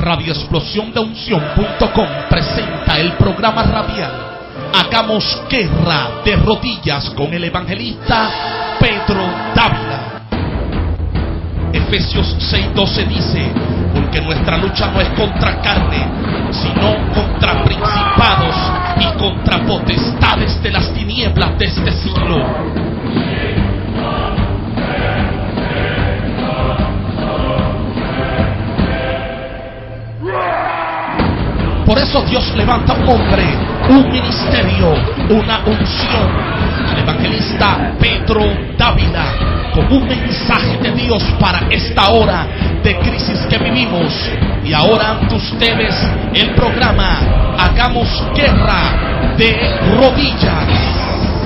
Radio Explosión de Unción.com presenta el programa radial Hagamos Guerra de Rodillas con el evangelista Pedro Dávila. Efesios 6:12 dice: porque nuestra lucha no es contra carne, sino contra principados y contra potestades de las tinieblas de este siglo. Por eso Dios levanta un hombre, un ministerio, una unción, el evangelista Pedro Dávila, con un mensaje de Dios para esta hora de crisis que vivimos. Y ahora ante ustedes el programa Hagamos Guerra de Rodillas.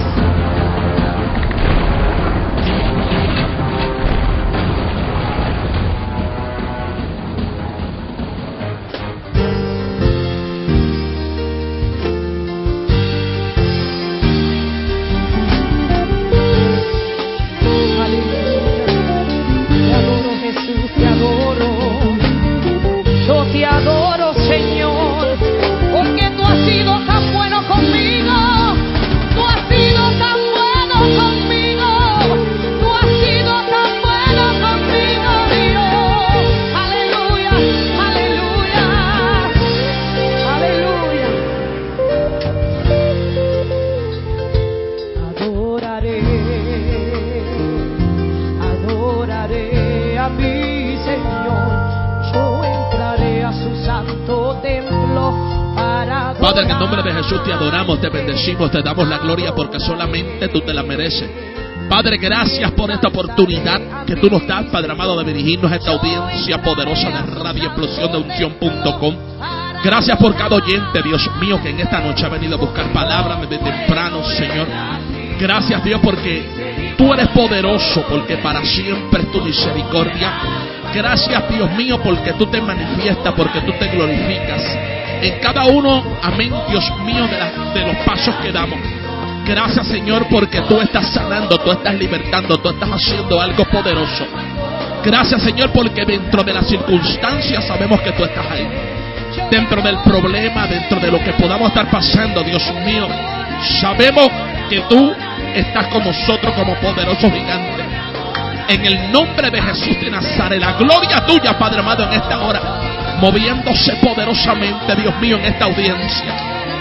Padre, en el nombre de Jesús te adoramos, te bendecimos, te damos la gloria porque solamente tú te la mereces. Padre, gracias por esta oportunidad que tú nos das, Padre amado, de dirigirnos a esta audiencia poderosa de Radio Explosión de Unción.com. Gracias por cada oyente, Dios mío, que en esta noche ha venido a buscar palabras desde temprano, Señor. Gracias, Dios, porque tú eres poderoso, porque para siempre es tu misericordia. Gracias, Dios mío, porque tú te manifiestas, porque tú te glorificas en cada uno, amén, Dios mío, de los pasos que damos. Gracias, Señor, porque tú estás sanando, tú estás libertando, tú estás haciendo algo poderoso. Gracias, Señor, porque dentro de las circunstancias sabemos que tú estás ahí. Dentro del problema, dentro de lo que podamos estar pasando, Dios mío, sabemos que tú estás con nosotros como poderoso gigante. En el nombre de Jesús de Nazaret, la gloria tuya, Padre amado, en esta hora, moviéndose poderosamente, Dios mío, en esta audiencia.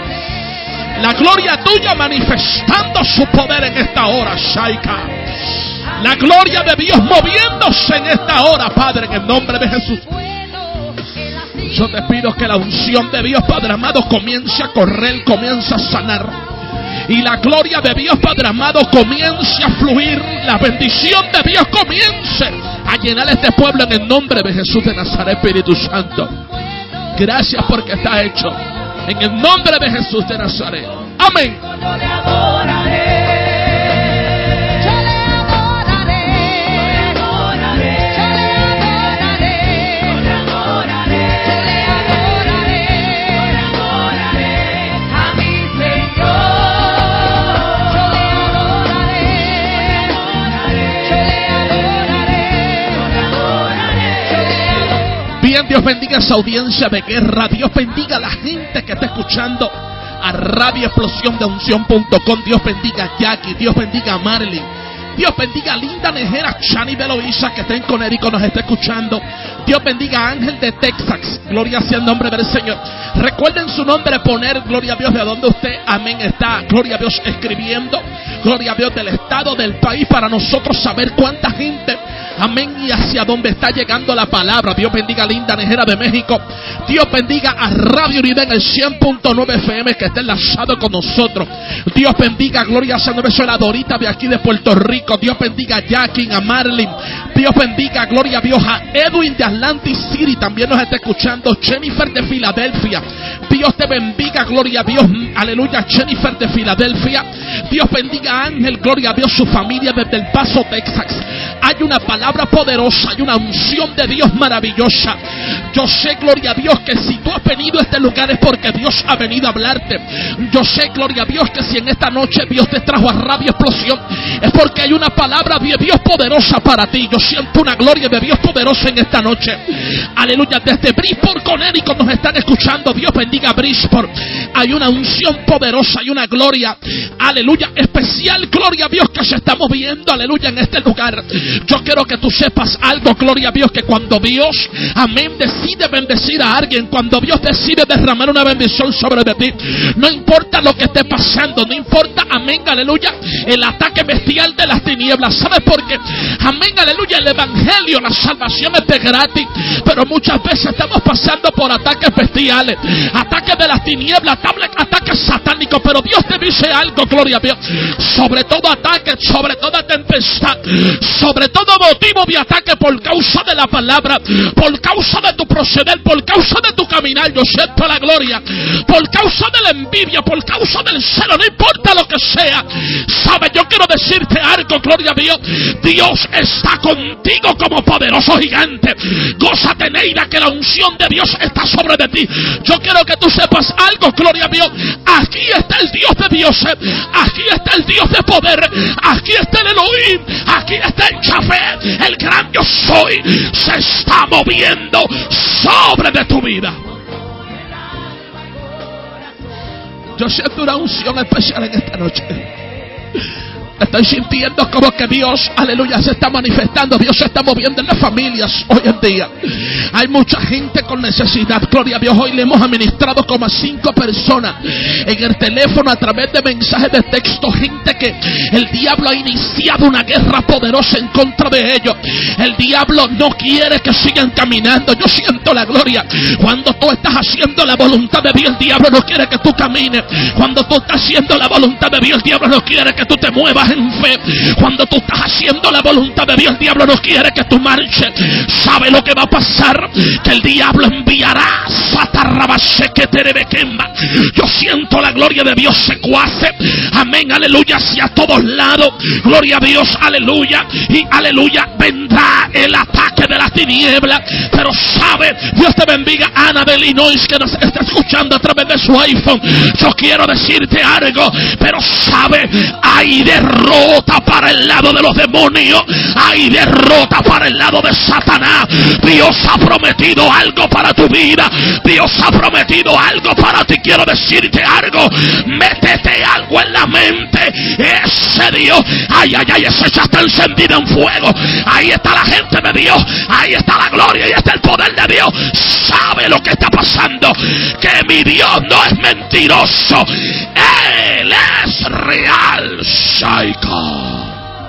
La gloria tuya manifestando su poder en esta hora, Shaika. La gloria de Dios moviéndose en esta hora, Padre, en el nombre de Jesús. Yo te pido que la unción de Dios, Padre amado, comience a correr, comience a sanar. Y la gloria de Dios, Padre amado, comience a fluir. La bendición de Dios comience a llenar este pueblo en el nombre de Jesús de Nazaret, Espíritu Santo. Gracias porque está hecho. En el nombre de Jesús de Nazaret. Amén. Bien, Dios bendiga esa audiencia de guerra. Dios bendiga a la gente que está escuchando a Radio Explosión de Unción.com. Dios bendiga a Jackie. Dios bendiga a Marley. Dios bendiga a Linda Nejera, Chani Beloisa, que está en Conérico, nos está escuchando. Dios bendiga a Ángel de Texas. Gloria sea el nombre del Señor. Recuerden su nombre, poner gloria a Dios de donde usted, amén, está. Gloria a Dios escribiendo. Gloria a Dios del estado, del país, para nosotros saber cuánta gente, amén, y hacia dónde está llegando la palabra. Dios bendiga a Linda Nejera de México. Dios bendiga a Radio Unida en el 100.9 FM que está enlazado con nosotros. Dios bendiga, gloria a San Beso, la Dorita de aquí de Puerto Rico. Dios bendiga a Jackie, a Marlin. Dios bendiga, gloria a Dios, a Edwin de Atlantic City. También nos está escuchando Jennifer de Filadelfia. Dios te bendiga, gloria a Dios, aleluya, Jennifer de Filadelfia. Dios bendiga a Ángel, gloria a Dios, su familia desde El Paso, Texas. hay una palabra poderosa, hay una unción de Dios maravillosa. Yo sé, gloria a Dios, que si tú has venido a este lugar es porque Dios ha venido a hablarte. Yo sé, gloria a Dios, que si en esta noche Dios te trajo a rabia explosión, es porque hay una palabra de Dios poderosa para ti. Yo siento una gloria de Dios poderosa en esta noche. Aleluya. Desde Bridgeport, Connecticut nos están escuchando. Dios bendiga a Bridgeport. Hay una unción poderosa, hay una gloria, aleluya, especial, gloria a Dios, que se está moviendo, aleluya, en este lugar. Yo quiero que tú sepas algo, gloria a Dios, que cuando Dios, amén, decide bendecir a alguien, cuando Dios decide derramar una bendición sobre de ti, no importa lo que esté pasando, no importa, amén, aleluya, el ataque bestial de las tinieblas. ¿Sabes por qué? Amén, aleluya, el evangelio, la salvación es de gratis, pero muchas veces estamos pasando por ataques bestiales, ataques de las tinieblas, ataques satánicos. Pero Dios te dice algo, gloria a Dios, sobre todo ataque, sobre toda tempestad, sobre todo motivo de ataque por causa de la palabra, por causa de tu proceder, por causa de tu caminar, yo siento la gloria, por causa de la envidia, por causa del celo, no importa lo que sea. Sabes, yo quiero decirte algo, gloria a Dios, Dios está contigo como poderoso gigante. Gózate, Neida, que la unción de Dios está sobre de ti. Yo quiero que tú sepas algo, gloria a Dios, aquí está el Dios de dioses, aquí está el Dios de poder, aquí está el Elohim, aquí está el Chafé, el gran yo soy, se está moviendo sobre de tu vida. Yo siento una unción especial en esta noche. Estoy sintiendo como que Dios, aleluya, se está manifestando. Dios se está moviendo en las familias hoy en día. Hay mucha gente con necesidad, gloria a Dios. Hoy le hemos administrado como a 5 personas en el teléfono a través de mensajes de texto. Gente que el diablo ha iniciado una guerra poderosa en contra de ellos. El diablo no quiere que sigan caminando. Yo siento la gloria. Cuando tú estás haciendo la voluntad de Dios, el diablo no quiere que tú camines. Cuando tú estás haciendo la voluntad de Dios, el diablo no quiere que tú te muevas en fe. Cuando tú estás haciendo la voluntad de Dios, el diablo no quiere que tú marches. ¿Sabe lo que va a pasar? Que el diablo enviará yo siento la gloria de Dios se cuace, amén, aleluya, hacia todos lados, gloria a Dios, aleluya, y aleluya, vendrá el ataque de las tinieblas. Pero sabe, Dios te bendiga, Ana de Illinois, que nos está escuchando a través de su iPhone. Yo quiero decirte algo, pero sabe, hay derrota para el lado de los demonios, hay derrota para el lado de Satanás. Dios ha prometido algo para tu vida, Dios ha prometido algo para ti. Quiero decirte algo, métete algo en la mente. Ese Dios, ay, ay, ay, ese ya está encendido en fuego. Ahí está la gente de Dios, ahí está la gloria, ahí está el poder de Dios. Sabe lo que está pasando, que mi Dios no es mentiroso, Él es real. Shaika.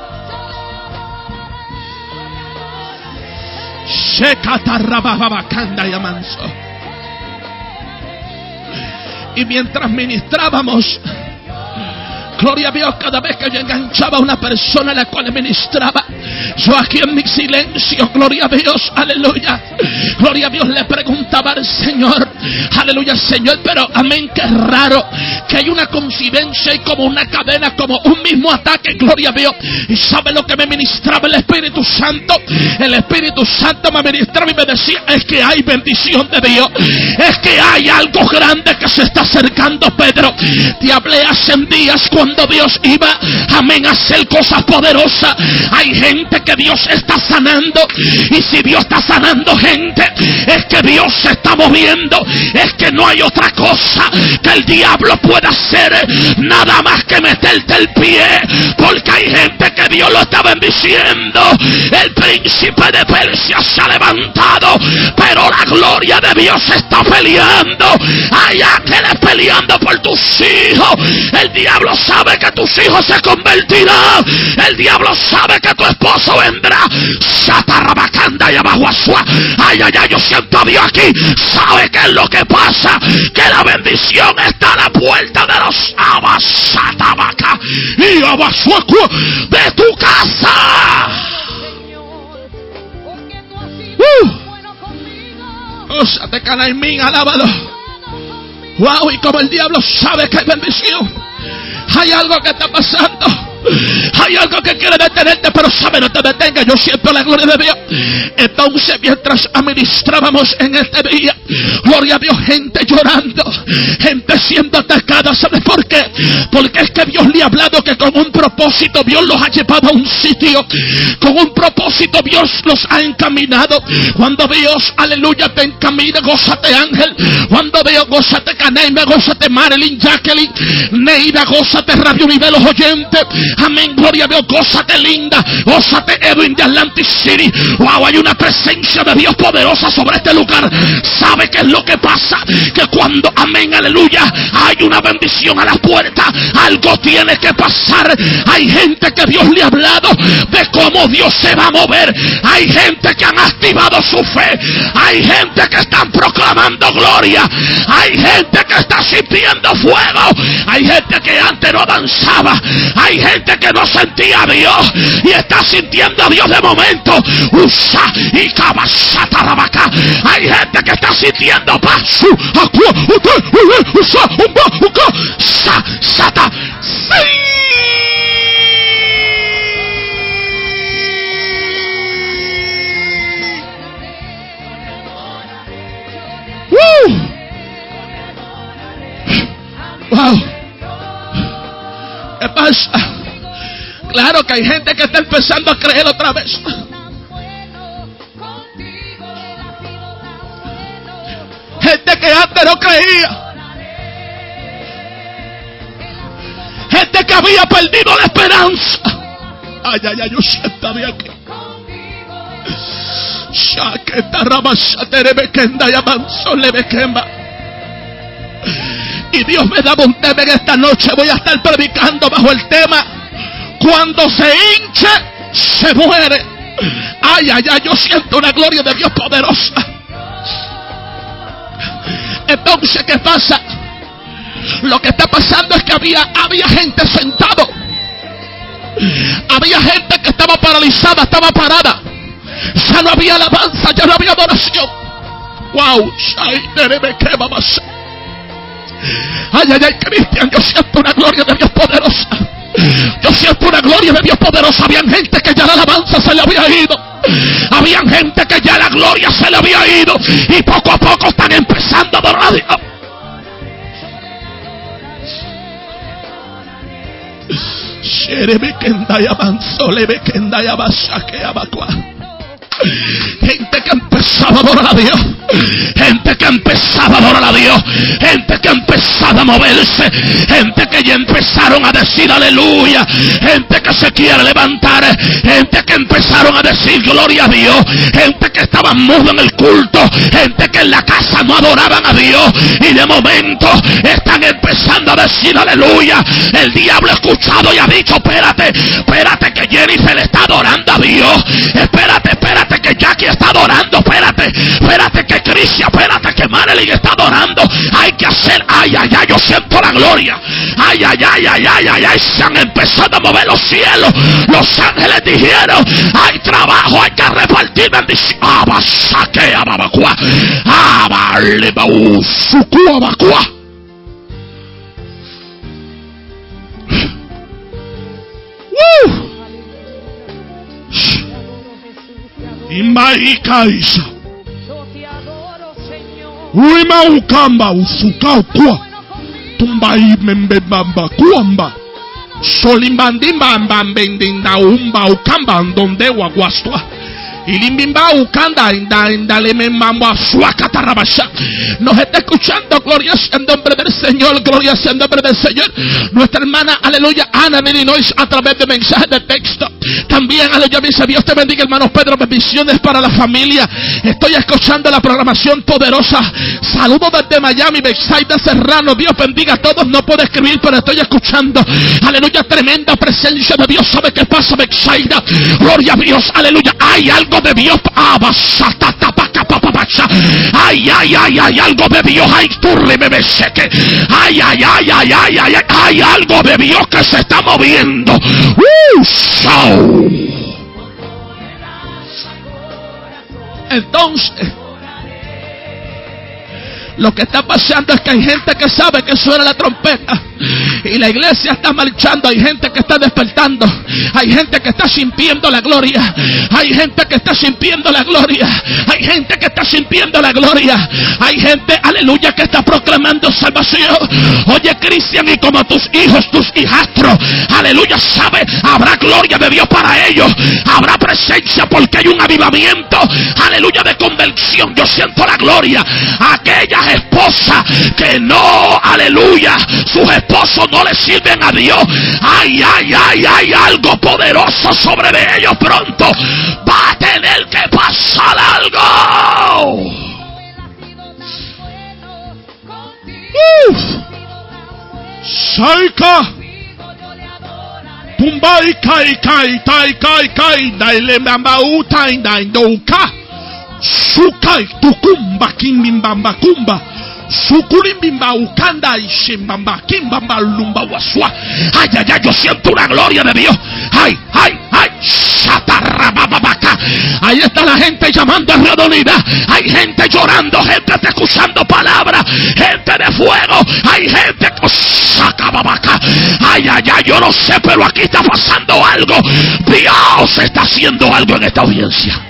Y mientras ministrábamos, gloria a Dios, cada vez que yo enganchaba a una persona a la cual ministraba, yo aquí en mi silencio, gloria a Dios, aleluya, gloria a Dios, le preguntaba al Señor, aleluya, Señor, pero amén, qué raro que hay una coincidencia y como una cadena, como un mismo ataque, gloria a Dios. Y sabe lo que me ministraba el Espíritu Santo. El Espíritu Santo me ministraba y me decía, es que hay bendición de Dios, es que hay algo grande que se está acercando. Pedro, te hablé hace días cuando Dios iba, amén, a hacer cosas poderosas. Hay gente que Dios está sanando, y si Dios está sanando gente, es que Dios se está moviendo. Es que no hay otra cosa que el diablo pueda hacer, nada más que meterte el pie, porque hay gente que Dios lo está bendiciendo. El príncipe de Persia se ha levantado, pero la gloria de Dios está peleando. Hay ángeles peleando por tus hijos. El diablo sabe que tus hijos se convertirán. El diablo sabe que tu esposo vendrá. Satarrabacanda y abaguasua. Ay, ay, ay, yo siento a Dios aquí. ¿Sabe qué es lo que pasa? Que la bendición está a la puerta de los abasatabaca y abasuacu de tu casa. Ósate, Canaimín, alábalo. Wow, y como el diablo sabe que hay bendición, hay algo que está pasando. Hay algo que quiere detenerte, pero sabe, no te detenga. Yo siento la gloria de Dios. Entonces, mientras administrábamos en este día, gloria a Dios, gente llorando, gente siendo atacada. ¿Sabes por qué? Porque es que Dios le ha hablado que con un propósito Dios los ha llevado a un sitio. Con un propósito Dios los ha encaminado. Cuando Dios, aleluya, te encamina, gózate Ángel. Cuando Dios, gózate Caneima, gózate Marilyn, Jacqueline, Neida, gózate Radio Nivel, los oyentes. Amén, gloria a Dios, gózate Linda, gózate Edwin de Atlantic City. Wow, hay una presencia de Dios poderosa sobre este lugar. ¿Sabe qué es lo que pasa? Que cuando, amén, aleluya, hay una bendición a la puerta, algo tiene que pasar. Hay gente que Dios le ha hablado de cómo Dios se va a mover. Hay gente que han activado su fe. Hay gente que están proclamando gloria. Hay gente que está sintiendo fuego. Hay gente que antes no avanzaba. Hay gente que no sentía a Dios y está sintiendo a Dios de momento. Usa y cabasata la vaca. Hay gente que está sintiendo paz. Sata. Wow. ¿Qué pasa? Claro que hay gente que está empezando a creer otra vez. Gente que antes no creía. Gente que había perdido la esperanza. Ay, ay, ay, yo siento bien aquí. Y Dios me daba un tema en esta noche. Voy a estar predicando bajo el tema: cuando se hinche, se muere. Ay, ay, ay, yo siento una gloria de Dios poderosa. Entonces, ¿qué pasa? Lo que está pasando es que había gente sentado. Había gente que estaba paralizada, estaba parada. Ya no había alabanza, ya no había adoración. Wow. Ay, ay, ay, Cristian, yo siento una gloria de Dios poderosa. Yo siento una gloria de Dios poderosa. Habían gente que ya la alabanza se le había ido. Habían gente que ya la gloria se le había ido. Y poco a poco están empezando a adorar a Dios. Gente que empezaba a adorar a Dios. Gente que empezaba a adorar a Dios. Gente que empezaba a moverse. Gente que ya empezaron a decir aleluya. Gente que se quiere levantar. Gente que empezaron a decir gloria a Dios. Gente que estaba mudo en el culto. Gente que en la casa no adoraban a Dios. Y de momento están empezando a decir aleluya. El diablo ha escuchado y ha dicho: espérate, espérate que Jennifer está adorando a Dios. Espérate, espérate que Jackie está adorando. Espérate, espérate que Crisia, espérate que Marilyn está adorando. Hay que hacer, ay, ay, ay, yo siento la gloria. Ay, ay, ay, ay, ay, ay, ay, se han empezado a mover los cielos. Los ángeles dijeron: hay trabajo, hay que repartir bendición. Abasaque, ababacua, abalebau, sucu, abacua. Imbaikaisa Uimaukamba Usukakwa Tumbai Membebamba Kuamba Solimbandimba Bendinda Umba Ukamba Donde Waguastua Ilimbimba Ukanda Indalememamba Suacatarabasha. Nos está escuchando, gloria sea el nombre del Señor, gloria sea el nombre del Señor. Nuestra hermana, aleluya, Ana de Illinois, a través de mensajes de texto. También, aleluya, dice: Dios te bendiga, hermanos Pedro, bendiciones para la familia. Estoy escuchando la programación poderosa. Saludos desde Miami, Bethsaida Serrano. Dios bendiga a todos. No puedo escribir, pero estoy escuchando. Aleluya, tremenda presencia de Dios. ¿Sabe qué pasa, Bethsaida? Gloria a Dios, aleluya. Hay algo de Dios. Ay, ay, ay, hay algo de Dios. Ay, turre, bebé, seque. Ay, ay, ay, ay, ay, ay, ay, hay algo de Dios que se está moviendo. Entonces, Lo que está pasando es que hay gente que sabe que suena la trompeta y la iglesia está marchando. Hay gente que está despertando. Hay gente que está sintiendo la gloria. Hay gente que está sintiendo la gloria. Hay gente que está sintiendo la gloria. Hay gente, aleluya, que está proclamando salvación. Oye, Cristian, y como tus hijos, tus hijastros, aleluya, sabe, habrá gloria de Dios para ellos. Habrá presencia porque hay un avivamiento, aleluya, de conversión. Yo siento la gloria. Aquellas esposas que no, aleluya, sus esposos no le sirven a Dios. Ay, algo poderoso sobre de ellos pronto. Va a tener que pasar algo. Saika Pumbai kai daile mbau tai douka sukai tukumba kimbamba kumba sukulimbimba ukanda ishimbamba kimbamba lumba waswa. Ay, yo siento una gloria de Dios. Ay, shatarababaka. Ahí está la gente llamando a redonidad. Hay gente llorando, gente te escuchando palabras, gente de fuego. Hay gente que sacababaka. Ay, yo no sé, pero aquí está pasando algo. Dios está haciendo algo en esta audiencia.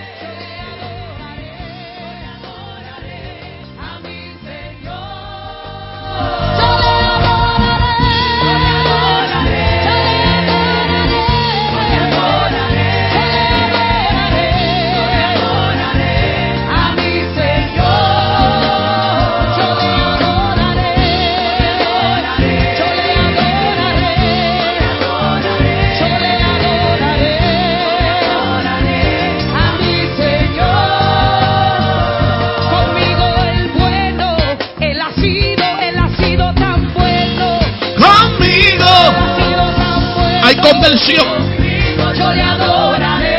Hay conversión. Yo le adoraré.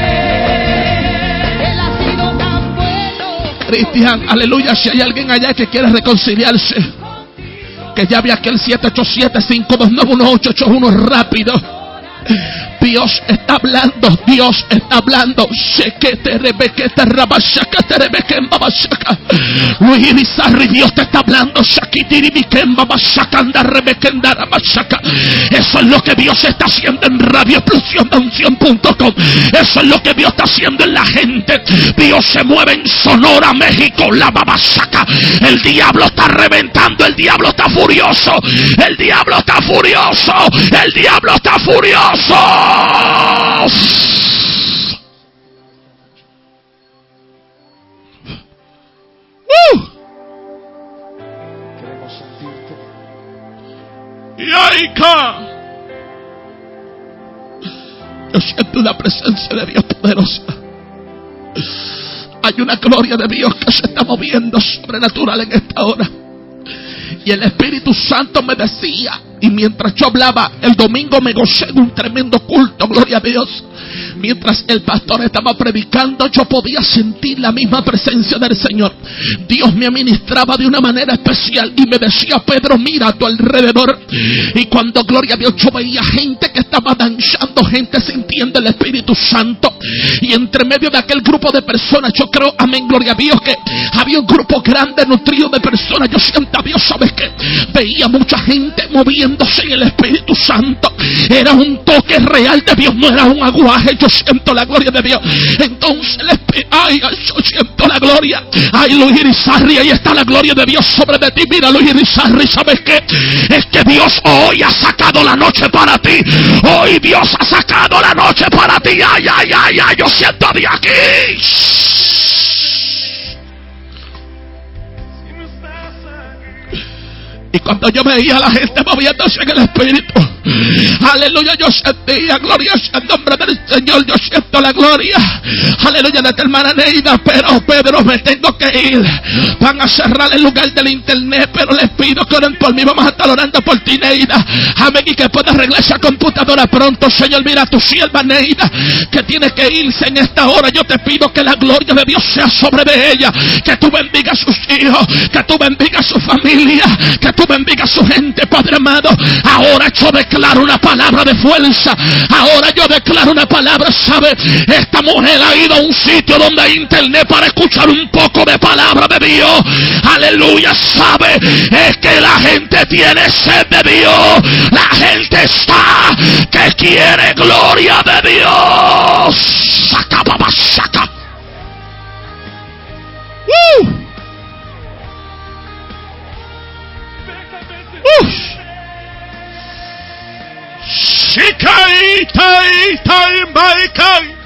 Él ha sido tan bueno. Cristian, aleluya, si hay alguien allá que quiere reconciliarse, que llame aquel 787-529-1881 rápido. Dios está hablando, Dios está hablando. Luis Irizarry, Dios te está hablando. Eso es lo que Dios está haciendo en radioexplosiondunción.com. Eso es lo que Dios está haciendo en la gente. Dios se mueve en Sonora, México. La babasaca. El diablo está reventando. El diablo está furioso. El diablo está furioso. El diablo está furioso. Queremos sentirte. Yaika. Yo siento una presencia de Dios poderosa. Hay una gloria de Dios que se está moviendo sobrenatural en esta hora. Y el Espíritu Santo me decía, y mientras yo hablaba, el domingo me gocé de un tremendo culto, gloria a Dios. Mientras el pastor estaba predicando, yo podía sentir la misma presencia del Señor. Dios me ministraba de una manera especial y me decía: Pedro, mira a tu alrededor. Y cuando, gloria a Dios, yo veía gente que estaba danzando, gente sintiendo el Espíritu Santo. Y entre medio de aquel grupo de personas, yo creo, amén, gloria a Dios, que había un grupo grande, nutrido de personas. Yo siento a Dios, ¿sabes qué? Veía mucha gente moviéndose en el Espíritu Santo. Era un toque real de Dios, no era un aguaje. Yo siento la gloria de Dios. Entonces, ay, yo siento la gloria. Ay, Luis Irizarry, ahí está la gloria de Dios sobre de ti. Mira, Luis Irizarry, ¿sabes qué? Es que Dios hoy ha sacado la noche para ti. Hoy Dios ha sacado la noche para ti. Ay, yo siento a Dios aquí. Y cuando yo veía a la gente moviéndose en el Espíritu, aleluya, yo sentía, gloria al nombre del Señor. Yo siento la gloria, aleluya, de tu hermana Neida. Pero Pedro, me tengo que ir. Van a cerrar el lugar del internet, pero les pido que oren por mí. Vamos a estar orando por ti, Neida. Amén, y que puedas arreglar esa computadora pronto. Señor, mira a tu sierva Neida, que tiene que irse en esta hora. Yo te pido que la gloria de Dios sea sobre de ella. Que tú bendigas a sus hijos, que tú bendigas a su familia, que tú bendiga a su gente, Padre amado. Ahora yo declaro declaro una palabra de fuerza. Ahora yo declaro una palabra, ¿sabe? Esta mujer ha ido a un sitio donde hay internet para escuchar un poco de palabra de Dios. Aleluya, ¿sabe? Es que la gente tiene sed de Dios. La gente está que quiere gloria de Dios. Saca, papá, saca. Shikai, tai, tai, mai, kai.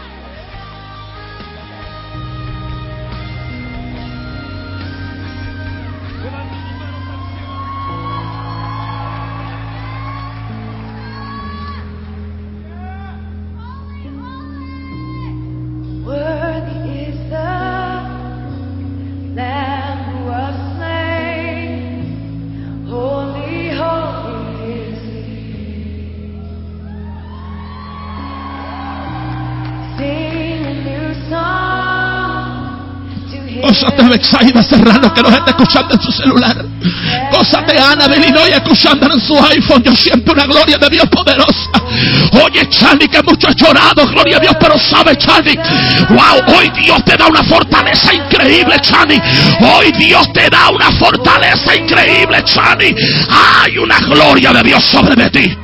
Cosas de Betsaida Serrano que nos está escuchando en su celular. Cosas de Ana de Illinois escuchando en su iPhone. Yo siento una gloria de Dios poderosa. Oye, Chani, que mucho has llorado, gloria a Dios, pero sabe, Chani, wow, hoy Dios te da una fortaleza increíble, Chani. Hoy Dios te da una fortaleza increíble, Chani. Hay una gloria de Dios sobre de ti.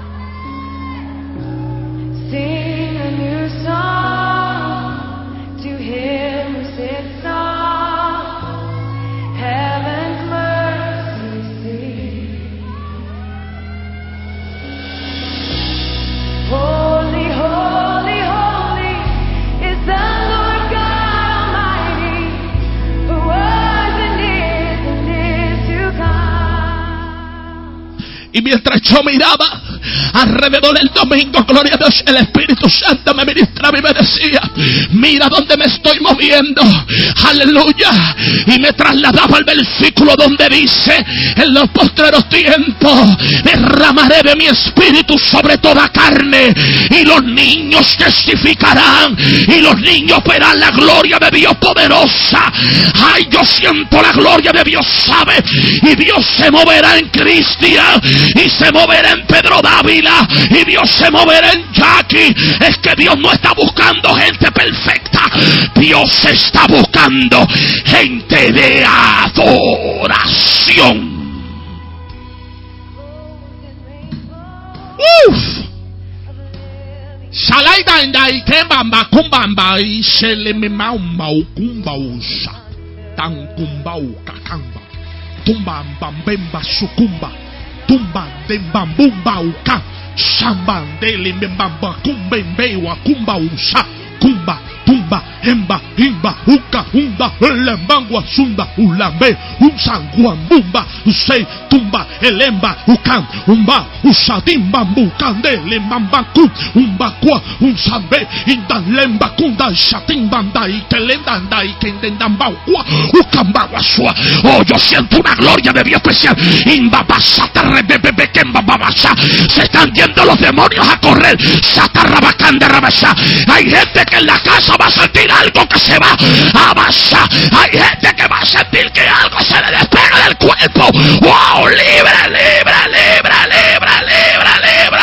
Y mientras yo miraba alrededor del domingo, gloria a Dios, el Espíritu Santo me ministraba y me decía: mira dónde me estoy moviendo, aleluya. Y me trasladaba al versículo donde dice: en los postreros tiempos derramaré de mi espíritu sobre toda carne, y los niños testificarán, y los niños verán la gloria de Dios poderosa. Ay, yo siento la gloria de Dios, ¿sabe? Y Dios se moverá en Cristian, y se moverá en Pedro Dávila, y Dios se moverá en Jackie. Es que Dios no está buscando gente perfecta, Dios está buscando gente de adoración. Shalaidandai kembamba kumbamba y shelemimau kumbausha tan kumbau kakamba tumbam bemba sukumba tumban dembam bumbauka shamban delimbamba kumbembe wa kumbausa kumba tumba emba imba uka umba lembangwa sunda ulambe usanguan bumba usei tumba elemba ukan umba usatimba bukande lembambaku umba kwa unsambe indan lemba kunda shatimbanda y kelendanda y kendendamba kwa ukamba wasua. Oh, yo siento una gloria de Dios especial. Imbabasata rebebebe kembababasa. Se están yendo los demonios a correr. Satarrabacanda rabasa. Hay gente que en la casa va a sentir algo que se va a avanzar. Hay gente que va a sentir que algo se le despega del cuerpo. ¡Wow! ¡Libre, libre, libre, libre, libre, libre!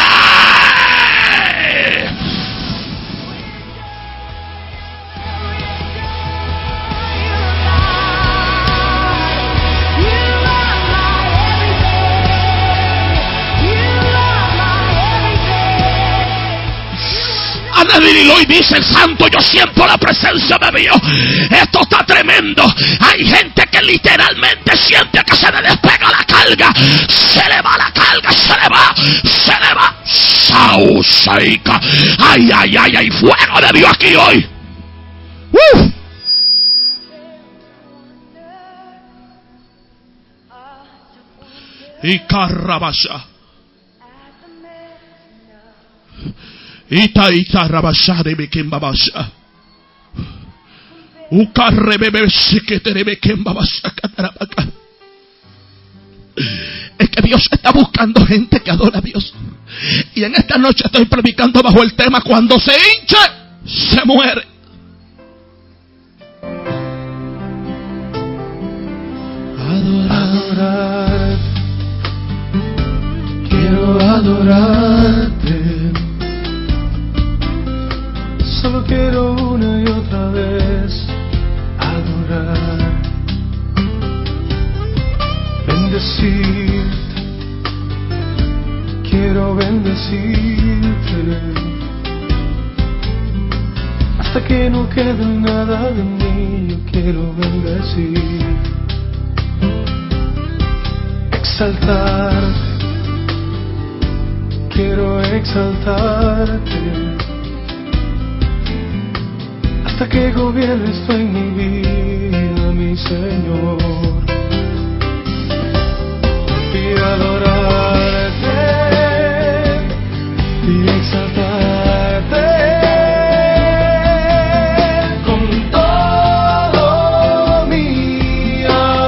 Ana de Illinois dice: el santo, yo siento la presencia de Dios. Esto está tremendo. Hay gente que literalmente siente que se le despega la carga. Se le va la carga, se le va, se le va. Sausaika. Ay, ay, ay, hay fuego de Dios aquí hoy. Y carrabasha. Ita rabasha de bekembabasha. Ukarrebebe sikete bekembabasha katarabaka. Es que Dios está buscando gente que adora a Dios. Y en esta noche estoy predicando bajo el tema: cuando se hincha, se muere. Adorar, quiero adorar. bendecirte. Hasta que no quede nada de mí, yo quiero bendecir, exaltarte, quiero exaltarte, hasta que gobiernes tú en mi vida, mi Señor. Y adorarte y exaltarte con todo mi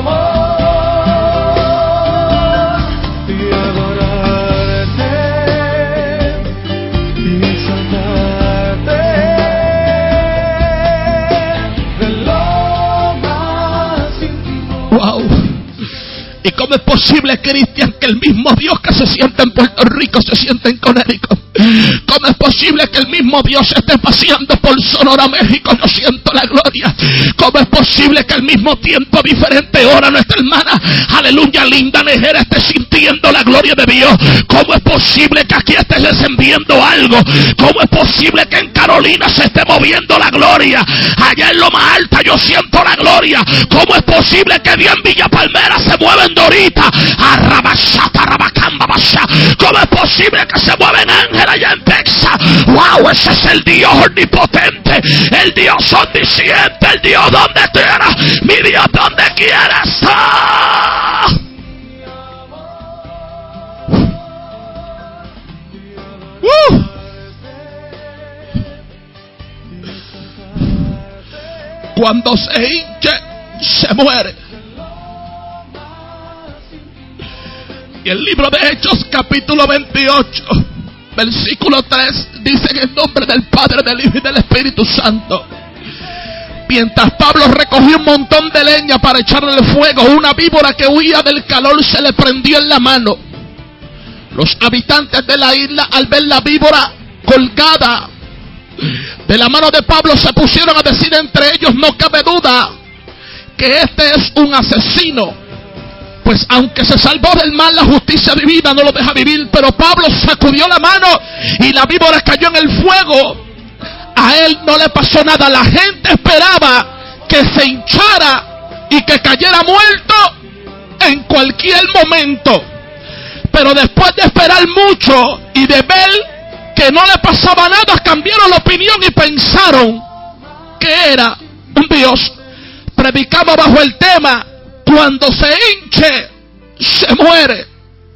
amor. Y adorarte y exaltarte de lo más íntimo. Wow. ¿Y cómo es posible, Cristian, que el mismo Dios que se sienta en Puerto Rico se sienta en Connecticut? ¿Cómo es posible que el mismo Dios esté paseando por Sonora, México? Yo siento la gloria. ¿Cómo es posible que al mismo tiempo, a diferente hora, nuestra hermana, aleluya, Linda Nejera, esté sintiendo la gloria de Dios? ¿Cómo es posible que aquí esté descendiendo algo? ¿Cómo es posible que en Carolina se esté moviendo la gloria? Allá en lo más alta yo siento la gloria. ¿Cómo es posible que Dios en Villa Palmera se mueva en Dorita? ¿Cómo es posible que se mueva en Ángel allá en Texas? Wow, ese es el Dios omnipotente, el Dios omnisciente, el Dios donde quiera, mi Dios donde quiera está. Cuando se hinche, se muere. Y el libro de Hechos, capítulo 28, versículo 3, dice en el nombre del Padre, del Hijo y del Espíritu Santo. Mientras Pablo recogía un montón de leña para echarle el fuego, una víbora que huía del calor se le prendió en la mano. Los habitantes de la isla, al ver la víbora colgada de la mano de Pablo, se pusieron a decir entre ellos: no cabe duda que este es un asesino, pues aunque se salvó del mal, la justicia divina no lo deja vivir. Pero Pablo sacudió la mano y la víbora cayó en el fuego. A él no le pasó nada. La gente esperaba que se hinchara y que cayera muerto en cualquier momento. Pero después de esperar mucho y de ver que no le pasaba nada, cambiaron la opinión y pensaron que era un Dios. Predicamos bajo el tema: cuando se hinche, se muere.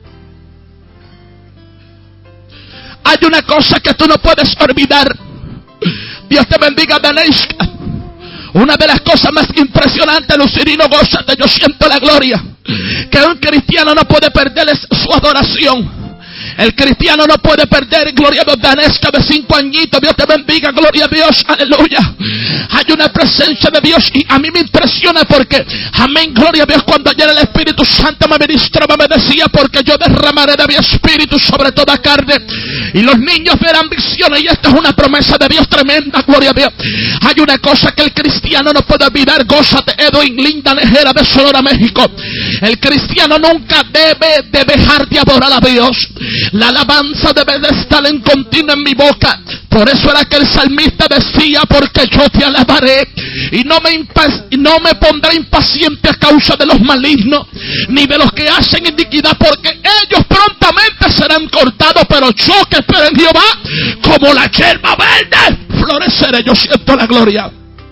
Hay una cosa que tú no puedes olvidar. Dios te bendiga, Daneska. Una de las cosas más impresionantes, Lucirino, gózate, yo siento la gloria, que un cristiano no puede perder es su adoración. El cristiano no puede perder, gloria a Dios, Danesca de 5 añitos, Dios te bendiga, gloria a Dios, aleluya. Hay una presencia de Dios y a mí me impresiona porque, amén, gloria a Dios, cuando ayer el Espíritu Santo me ministraba, me decía: porque yo derramaré de mi espíritu sobre toda carne y los niños verán visiones. Y esta es una promesa de Dios tremenda, gloria a Dios. Hay una cosa que el cristiano no puede olvidar, gózate, Edwin, Linda Nejera de Sonora, México. El cristiano nunca debe de dejar de adorar a Dios. La alabanza debe de estar en continuo en mi boca. Por eso era que el salmista decía: porque yo te alabaré y no me pondré impaciente a causa de los malignos, ni de los que hacen iniquidad, porque ellos prontamente serán cortados. Pero yo que espero en Jehová, como la hierba verde, floreceré. Yo siento la gloria.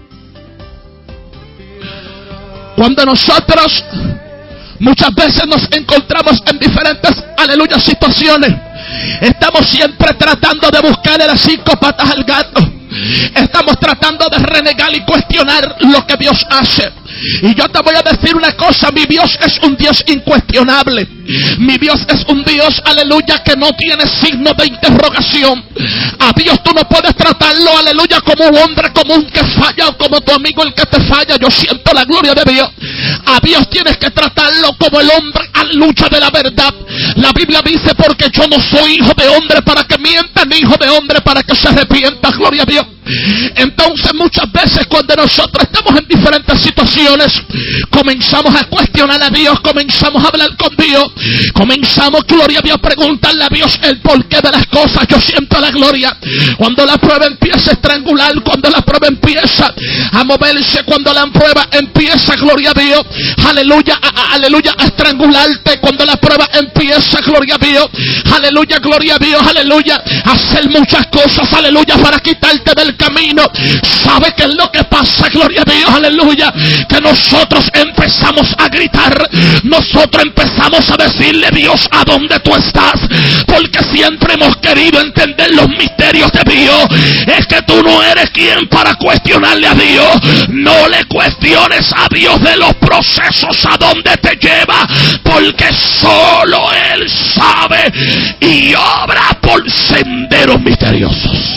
Cuando nosotros muchas veces nos encontramos en diferentes, aleluya, situaciones, estamos siempre tratando de buscarle las 5 patas al gato. Estamos tratando de renegar y cuestionar lo que Dios hace. Y yo te voy a decir una cosa: mi Dios es un Dios incuestionable. Mi Dios es un Dios, aleluya, que no tiene signo de interrogación. A Dios tú no puedes tratarlo, aleluya, como un hombre común que falla o como tu amigo el que te falla. Yo siento la gloria de Dios. A Dios tienes que tratarlo como el hombre, aleluya, de la verdad. La Biblia dice: porque yo no soy hijo de hombre para que mienta, ni hijo de hombre para que se arrepienta. Gloria a Dios. Entonces muchas veces cuando nosotros estamos en diferentes situaciones, comenzamos a cuestionar a Dios, comenzamos a hablar con Dios, comenzamos, gloria a Dios, a preguntarle a Dios el porqué de las cosas. Yo siento la gloria cuando la prueba empieza a estrangular, cuando la prueba empieza a moverse, cuando la prueba empieza, gloria a Dios, aleluya, aleluya, a estrangularte, cuando la prueba empieza, gloria a Dios, aleluya, gloria a Dios, aleluya, a hacer muchas cosas, aleluya, para quitarte del camino. ¿Sabe qué es lo que pasa? Gloria a Dios, aleluya, que nosotros empezamos a gritar, nosotros empezamos a decirle: Dios, ¿a dónde tú estás? Porque siempre hemos querido entender los misterios de Dios. Es que tú no eres quien para cuestionarle a Dios. No le cuestiones a Dios de los procesos a donde te lleva, porque solo Él sabe y obra por senderos misteriosos.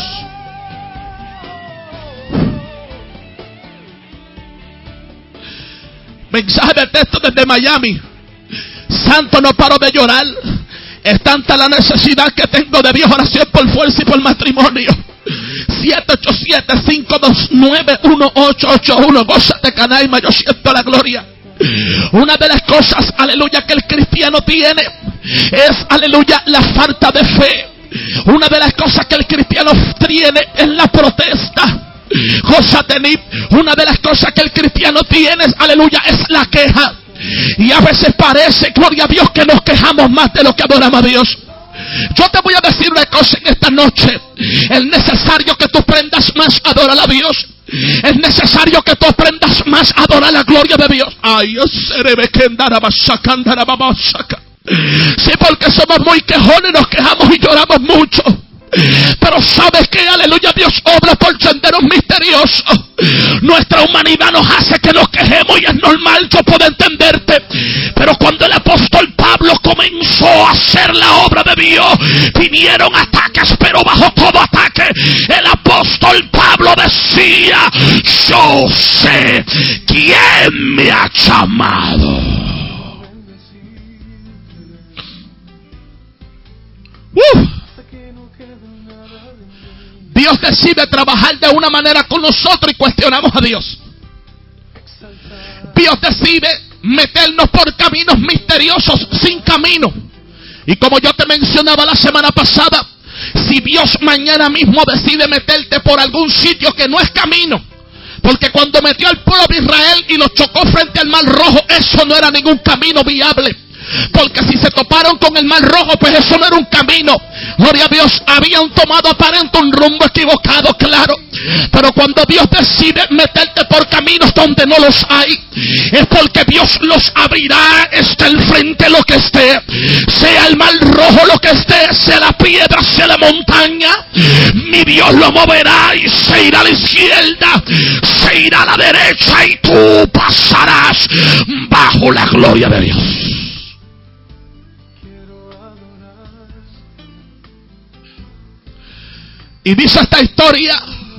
Mensaje de texto desde Miami. Santo, no paro de llorar. Es tanta la necesidad que tengo de Dios. Oración por fuerza y por matrimonio. 787-529-1881. Gózate, Canaima, yo siento la gloria. Una de las cosas, aleluya, que el cristiano tiene es, aleluya, la falta de fe. Una de las cosas que el cristiano tiene es la protesta. Una de las cosas que el cristiano tiene, aleluya, es la queja. Y a veces parece, gloria a Dios, que nos quejamos más de lo que adoramos a Dios. Yo te voy a decir una cosa en esta noche. Es necesario que tú aprendas más a adorar a Dios. Es necesario que tú aprendas más a adorar la gloria de Dios. Ay, sí, porque somos muy quejones, nos quejamos y lloramos mucho. Pero sabes que, aleluya, Dios obra por senderos misteriosos. Nuestra humanidad nos hace que nos quejemos y es normal, yo puedo entenderte. Pero cuando el apóstol Pablo comenzó a hacer la obra de Dios, vinieron ataques, pero bajo todo ataque el apóstol Pablo decía: yo sé quién me ha llamado. Dios decide trabajar de una manera con nosotros y cuestionamos a Dios. Dios decide meternos por caminos misteriosos sin camino. Y como yo te mencionaba la semana pasada, si Dios mañana mismo decide meterte por algún sitio que no es camino, porque cuando metió al pueblo de Israel y los chocó frente al Mar Rojo, eso no era ningún camino viable. Porque si se toparon con el Mar Rojo, pues eso no era un camino. Gloria a Dios, habían tomado aparente un rumbo equivocado, claro. Pero cuando Dios decide meterte por caminos donde no los hay, es porque Dios los abrirá, esté el frente lo que esté, sea el Mar Rojo lo que esté, sea la piedra, sea la montaña, mi Dios lo moverá y se irá a la izquierda, se irá a la derecha y tú pasarás bajo la gloria de Dios. Y dice esta historia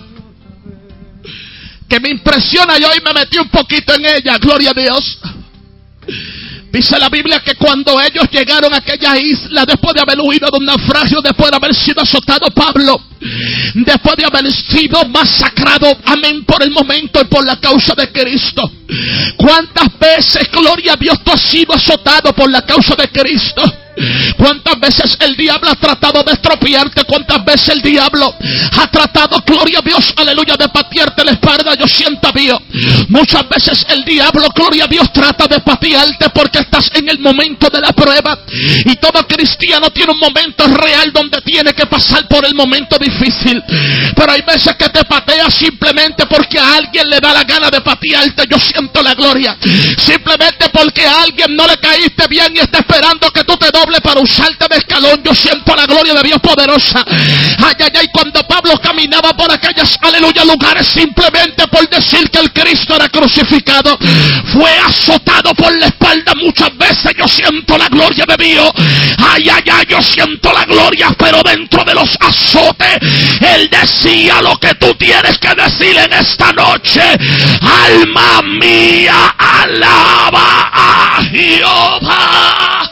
que me impresiona, y hoy me metí un poquito en ella, gloria a Dios. Dice la Biblia que cuando ellos llegaron a aquella isla, después de haber huido de un naufragio, después de haber sido azotado Pablo, después de haber sido masacrado, amén, por el momento y por la causa de Cristo. ¿Cuántas veces, gloria a Dios, tú has sido azotado por la causa de Cristo? ¿Cuántas veces el diablo ha tratado de estropearte? ¿Cuántas veces el diablo ha tratado, gloria a Dios, aleluya, de patearte la espalda? Yo siento a Dios. Muchas veces el diablo, gloria a Dios, trata de patearte porque estás en el momento de la prueba. Y todo cristiano tiene un momento real donde tiene que pasar por el momento difícil. Pero hay veces que te patea simplemente porque a alguien le da la gana de patearte. Yo siento la gloria. Simplemente porque a alguien no le caíste bien y está esperando que tú te doble para usarte de escalón. Yo siento la gloria de Dios poderosa. Ay, ay, ay, cuando Pablo caminaba por aquellos, aleluya, lugares, simplemente por decir que el Cristo era crucificado, fue azotado por la espalda muchas veces. Yo siento la gloria de Dios. Ay, ay, ay, yo siento la gloria, pero dentro de los azotes, Él decía lo que tú tienes que decir en esta noche: alma mía, alaba a Jehová.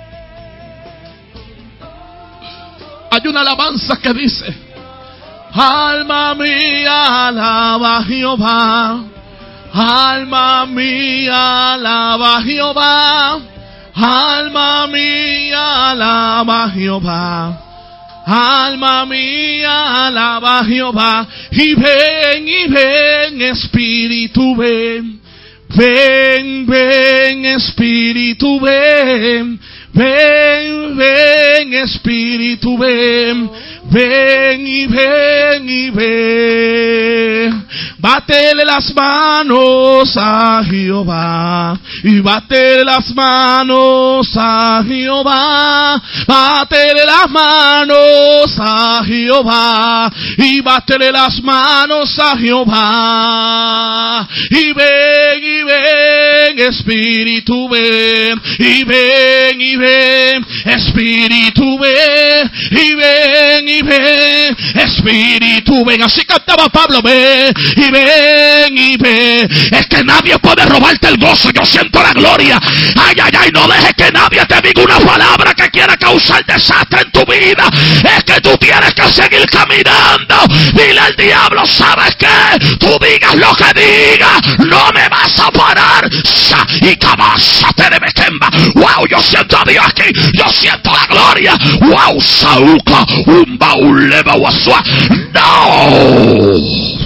Hay una alabanza que dice: alma mía, alaba a Jehová. Alma mía, alaba a Jehová. Alma mía, alaba a Jehová. Alma mía, alaba a Jehová. Y ven, Espíritu, ven. Ven, ven, Espíritu, ven. Ven, ven, Espíritu, ven. Ven y ven y ven. Bátele las manos a Jehová. Y bátele las manos a Jehová. Bátele las manos a Jehová. Y bátele las manos a Jehová. Y ven, Espíritu, ven. Y ven, Espíritu, ven. Y ven, Espíritu, ven. Así cantaba Pablo, ven y ven. Es que nadie puede robarte el gozo. Yo siento la gloria. Ay, ay, ay, no dejes que nadie te diga una palabra que quiera causar desastre en tu vida. Es que tú tienes que seguir caminando. Dile al diablo, ¿sabes qué? Tú digas lo que digas, no me vas a parar. Y cabasa te debe quemar. Wow, yo siento a Dios aquí. Yo siento la gloria. Wow, sauca, un bauleba wasua. No.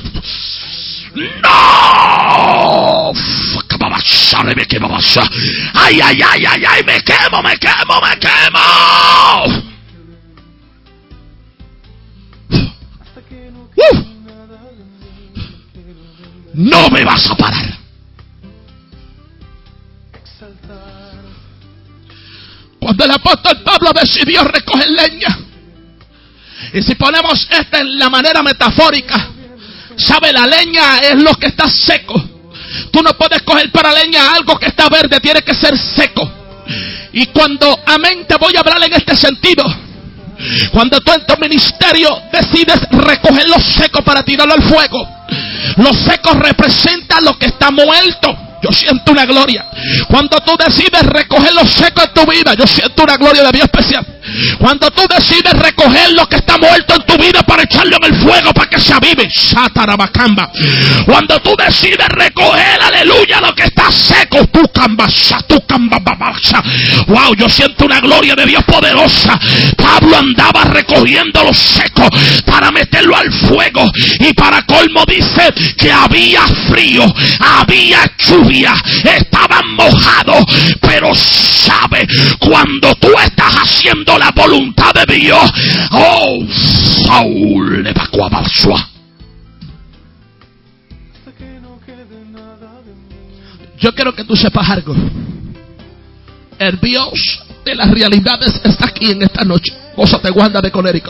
No. Ay, ay, ay, ay, ay, me quemo. No me vas a parar. Cuando el apóstol Pablo decidió recoger leña, y si ponemos esta en la manera metafórica, ¿sabe? La leña es lo que está seco. Tú no puedes coger para leña algo que está verde, tiene que ser seco. Y cuando, amén, te voy a hablar en este sentido. Cuando tú en tu ministerio decides recoger lo seco para tirarlo al fuego, lo seco representa lo que está muerto. Yo siento una gloria. Cuando tú decides recoger lo seco en tu vida, yo siento una gloria de Dios especial. Cuando tú decides recoger lo que está muerto en tu vida para echarlo en el fuego para que se avive. Cuando tú decides recoger, aleluya, lo que está seco. Wow, yo siento una gloria de Dios poderosa. Pablo andaba recogiendo lo seco para meterlo al fuego. Y para colmo dice que había frío, había lluvia, estaban mojados. Pero sabe, cuando tú estás haciendo la voluntad de Dios, oh, Saúl le va a suar. Yo quiero que tú sepas algo. El Dios de las realidades está aquí en esta noche. Gózate, Wanda de Connecticut.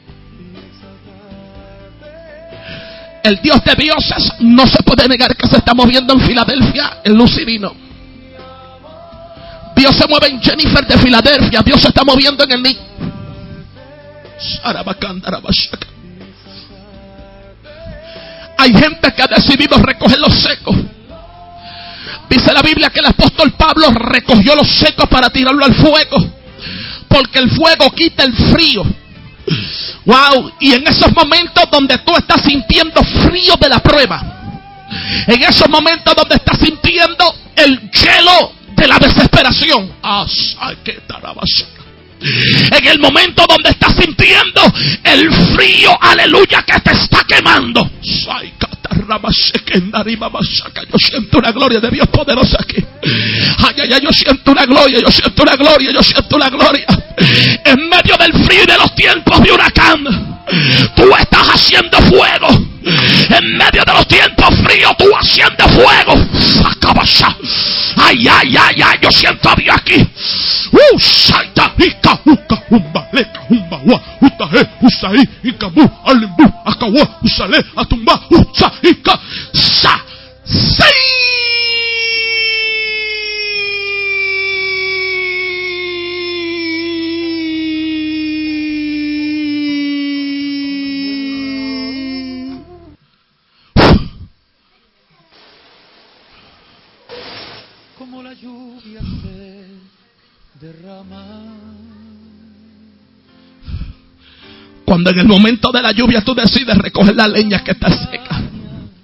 El Dios de dioses no se puede negar que se está moviendo en Filadelfia, en Lucidino. Dios se mueve en Jennifer de Filadelfia. Dios se está moviendo en el Nick. Hay gente que ha decidido recoger lo seco. Dice la Biblia que el apóstol Pablo recogió lo seco para tirarlo al fuego, porque el fuego quita el frío. Wow, y en esos momentos donde tú estás sintiendo frío de la prueba, en esos momentos donde estás sintiendo el hielo de la desesperación, en el momento donde estás sintiendo el frío, aleluya, que te está quemando, yo siento una gloria de Dios poderosa aquí. Ay, ay, ay, yo siento una gloria. En medio del frío y de los tiempos de huracán, tú estás haciendo fuego. En medio de los tiempos fríos, tú haciendo fuego. Ay, ay, ay, ay, yo siento a Dios aquí. Como la lluvia se derrama. Cuando en el momento de la lluvia tú decides recoger la leña que está seca,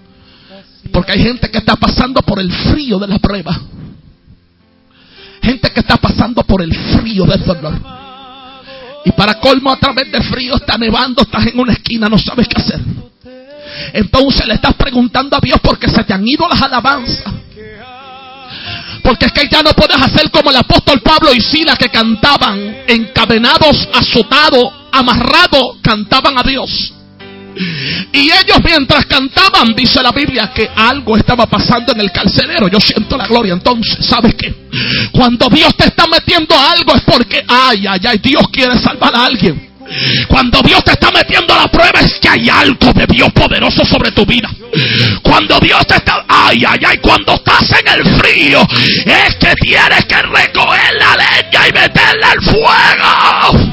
porque hay gente que está pasando por el frío de la prueba, gente que está pasando por el frío del dolor. Y para colmo, a través del frío está nevando, estás en una esquina, no sabes qué hacer. Entonces le estás preguntando a Dios porque se te han ido las alabanzas. Porque es que ya no puedes hacer como el apóstol Pablo y Silas, que cantaban encadenados, azotados, amarrados, cantaban a Dios. Y ellos mientras cantaban, dice la Biblia, que algo estaba pasando en el carcelero. Yo siento la gloria. Entonces, ¿sabes qué? Cuando Dios te está metiendo algo es porque, ay, Dios quiere salvar a alguien. Cuando Dios te está metiendo a la prueba es que hay algo de Dios poderoso sobre tu vida. Cuando Dios te está, cuando estás en el frío es que tienes que recoger la leña y meterla al fuego.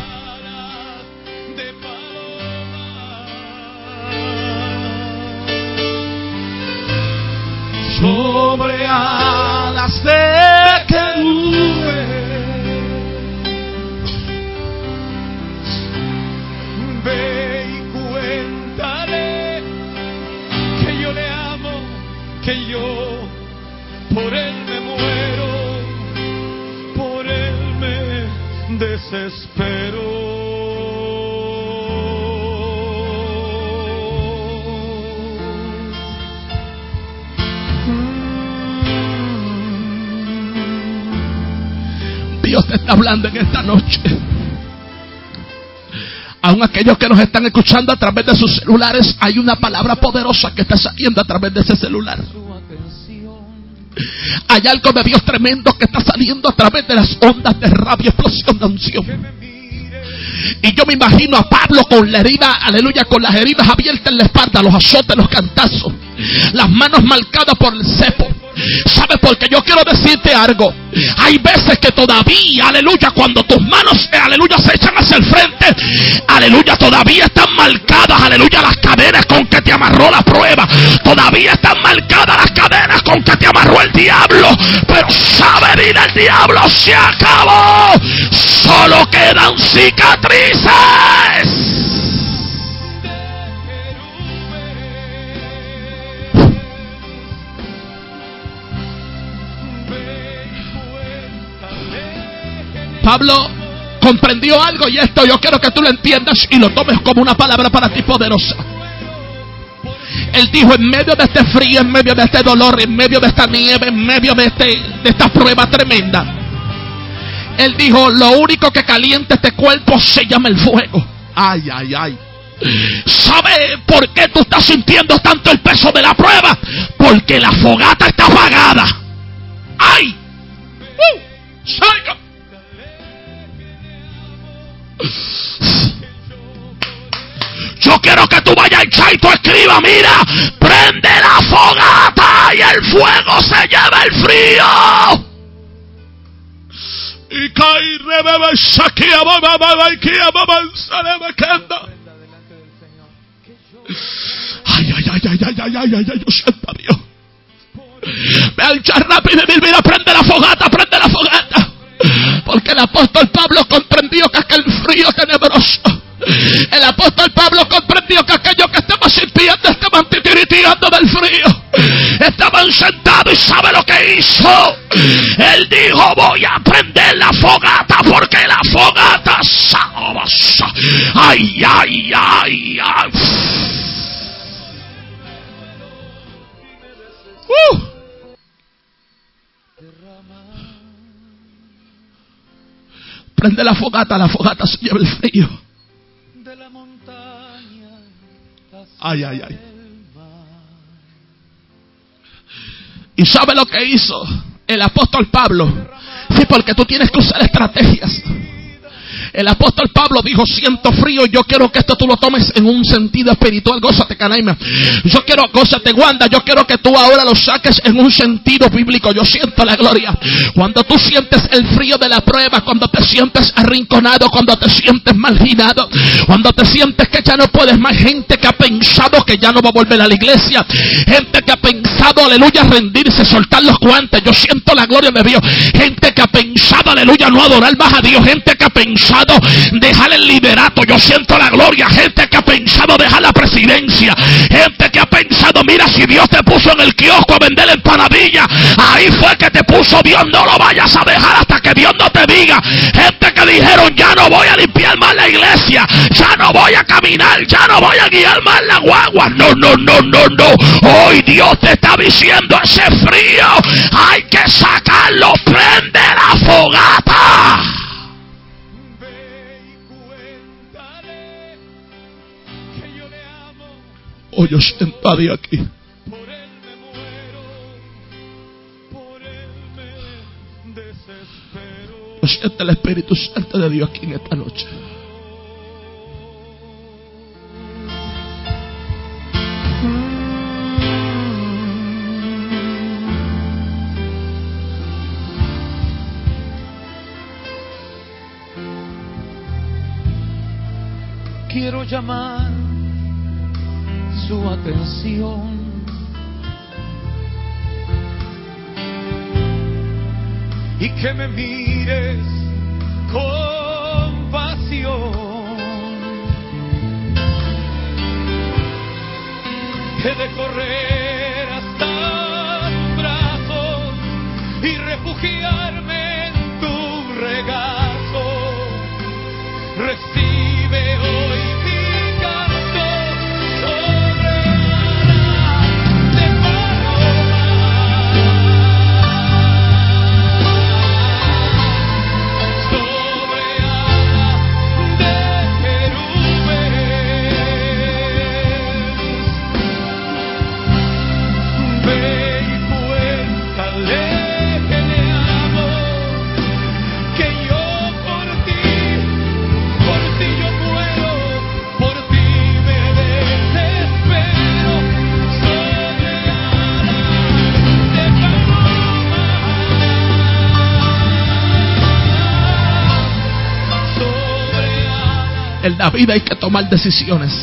Sobre alas de querubes, ve y cuéntale que yo le amo, que yo por él me muero, por él me desespero. Dios te está hablando en esta noche. Aún aquellos que nos están escuchando a través de sus celulares, hay una palabra poderosa que está saliendo a través de ese celular. Hay algo de Dios tremendo que está saliendo a través de las ondas de rabia, explosión de unción. Y yo me imagino a Pablo con la herida, aleluya, con las heridas abiertas en la espalda, los azotes, los cantazos, las manos marcadas por el cepo. ¿Sabes por qué? Yo quiero decirte algo. Hay veces que todavía, aleluya, cuando tus manos, aleluya, se echan hacia el frente, aleluya, todavía están marcadas, aleluya, las cadenas con que te amarró la prueba. Todavía están marcadas las cadenas con que te amarró el diablo. Pero sabe, dile el diablo, se acabó. Solo quedan cicatrices. Pablo comprendió algo, y esto yo quiero que tú lo entiendas y lo tomes como una palabra para ti poderosa. Él dijo: en medio de este frío, en medio de este dolor, en medio de esta nieve, en medio de esta prueba tremenda, él dijo: lo único que calienta este cuerpo se llama el fuego. Ay. ¿Sabe por qué tú estás sintiendo tanto el peso de la prueba? Porque la fogata está apagada. ¡Ay! ¡Salga! Yo quiero que tú vayas a echar y tú escribas: mira, prende la fogata y el fuego se lleva el frío. Y cae rebebe shakia baba y kia baba salema kenda. Ay, yo siento a Dios. Ve a echar rápido y mira, prende la fogata. Porque el apóstol Pablo comprendió que aquel frío tenebroso, el apóstol Pablo comprendió que aquellos que estaban sintiendo, estaban titiriteando del frío, estaban sentados, y ¿sabe lo que hizo? Él dijo: voy a prender la fogata, porque la fogata ay. Prende la fogata se lleva el frío. Ay. ¿Y sabe lo que hizo el apóstol Pablo? Sí, porque tú tienes que usar estrategias. El apóstol Pablo dijo: siento frío. Yo quiero que esto tú lo tomes en un sentido espiritual. Gózate, Canaima. Gózate, Wanda. Yo quiero que tú ahora lo saques en un sentido bíblico. Yo siento la gloria. Cuando tú sientes el frío de la prueba, cuando te sientes arrinconado, cuando te sientes marginado, cuando te sientes que ya no puedes más, gente que ha pensado que ya no va a volver a la iglesia, gente que ha pensado, aleluya, rendirse, soltar los guantes. Yo siento la gloria de Dios. Gente que ha pensado, aleluya, no adorar más a Dios. Gente que ha pensado, pensado dejar el liderato. Yo siento la gloria. Gente que ha pensado dejar la presidencia. Gente que ha pensado, mira, si Dios te puso en el kiosco a vender empanadillas, ahí fue que te puso Dios. No lo vayas a dejar hasta que Dios no te diga. Gente que dijeron, ya no voy a limpiar más la iglesia, ya no voy a caminar, ya no voy a guiar más la guagua. No. Hoy Dios te está diciendo, ese frío hay que sacarlo. Prende la fogata. Hoy yo siento a Dios aquí. Yo siento el Espíritu Santo de Dios aquí en esta noche. Quiero llamar su atención y que me mires con pasión. He de correr hasta tus brazos y refugiarme en tu regazo. Recibe hoy mi canto sobre alas de paloma. Sobre alas de querubes. Ve y cuéntale que le amo, que yo por ti yo muero, por ti me desespero. Sobre alas de paloma, sobre alas. En la vida hay que tomar decisiones.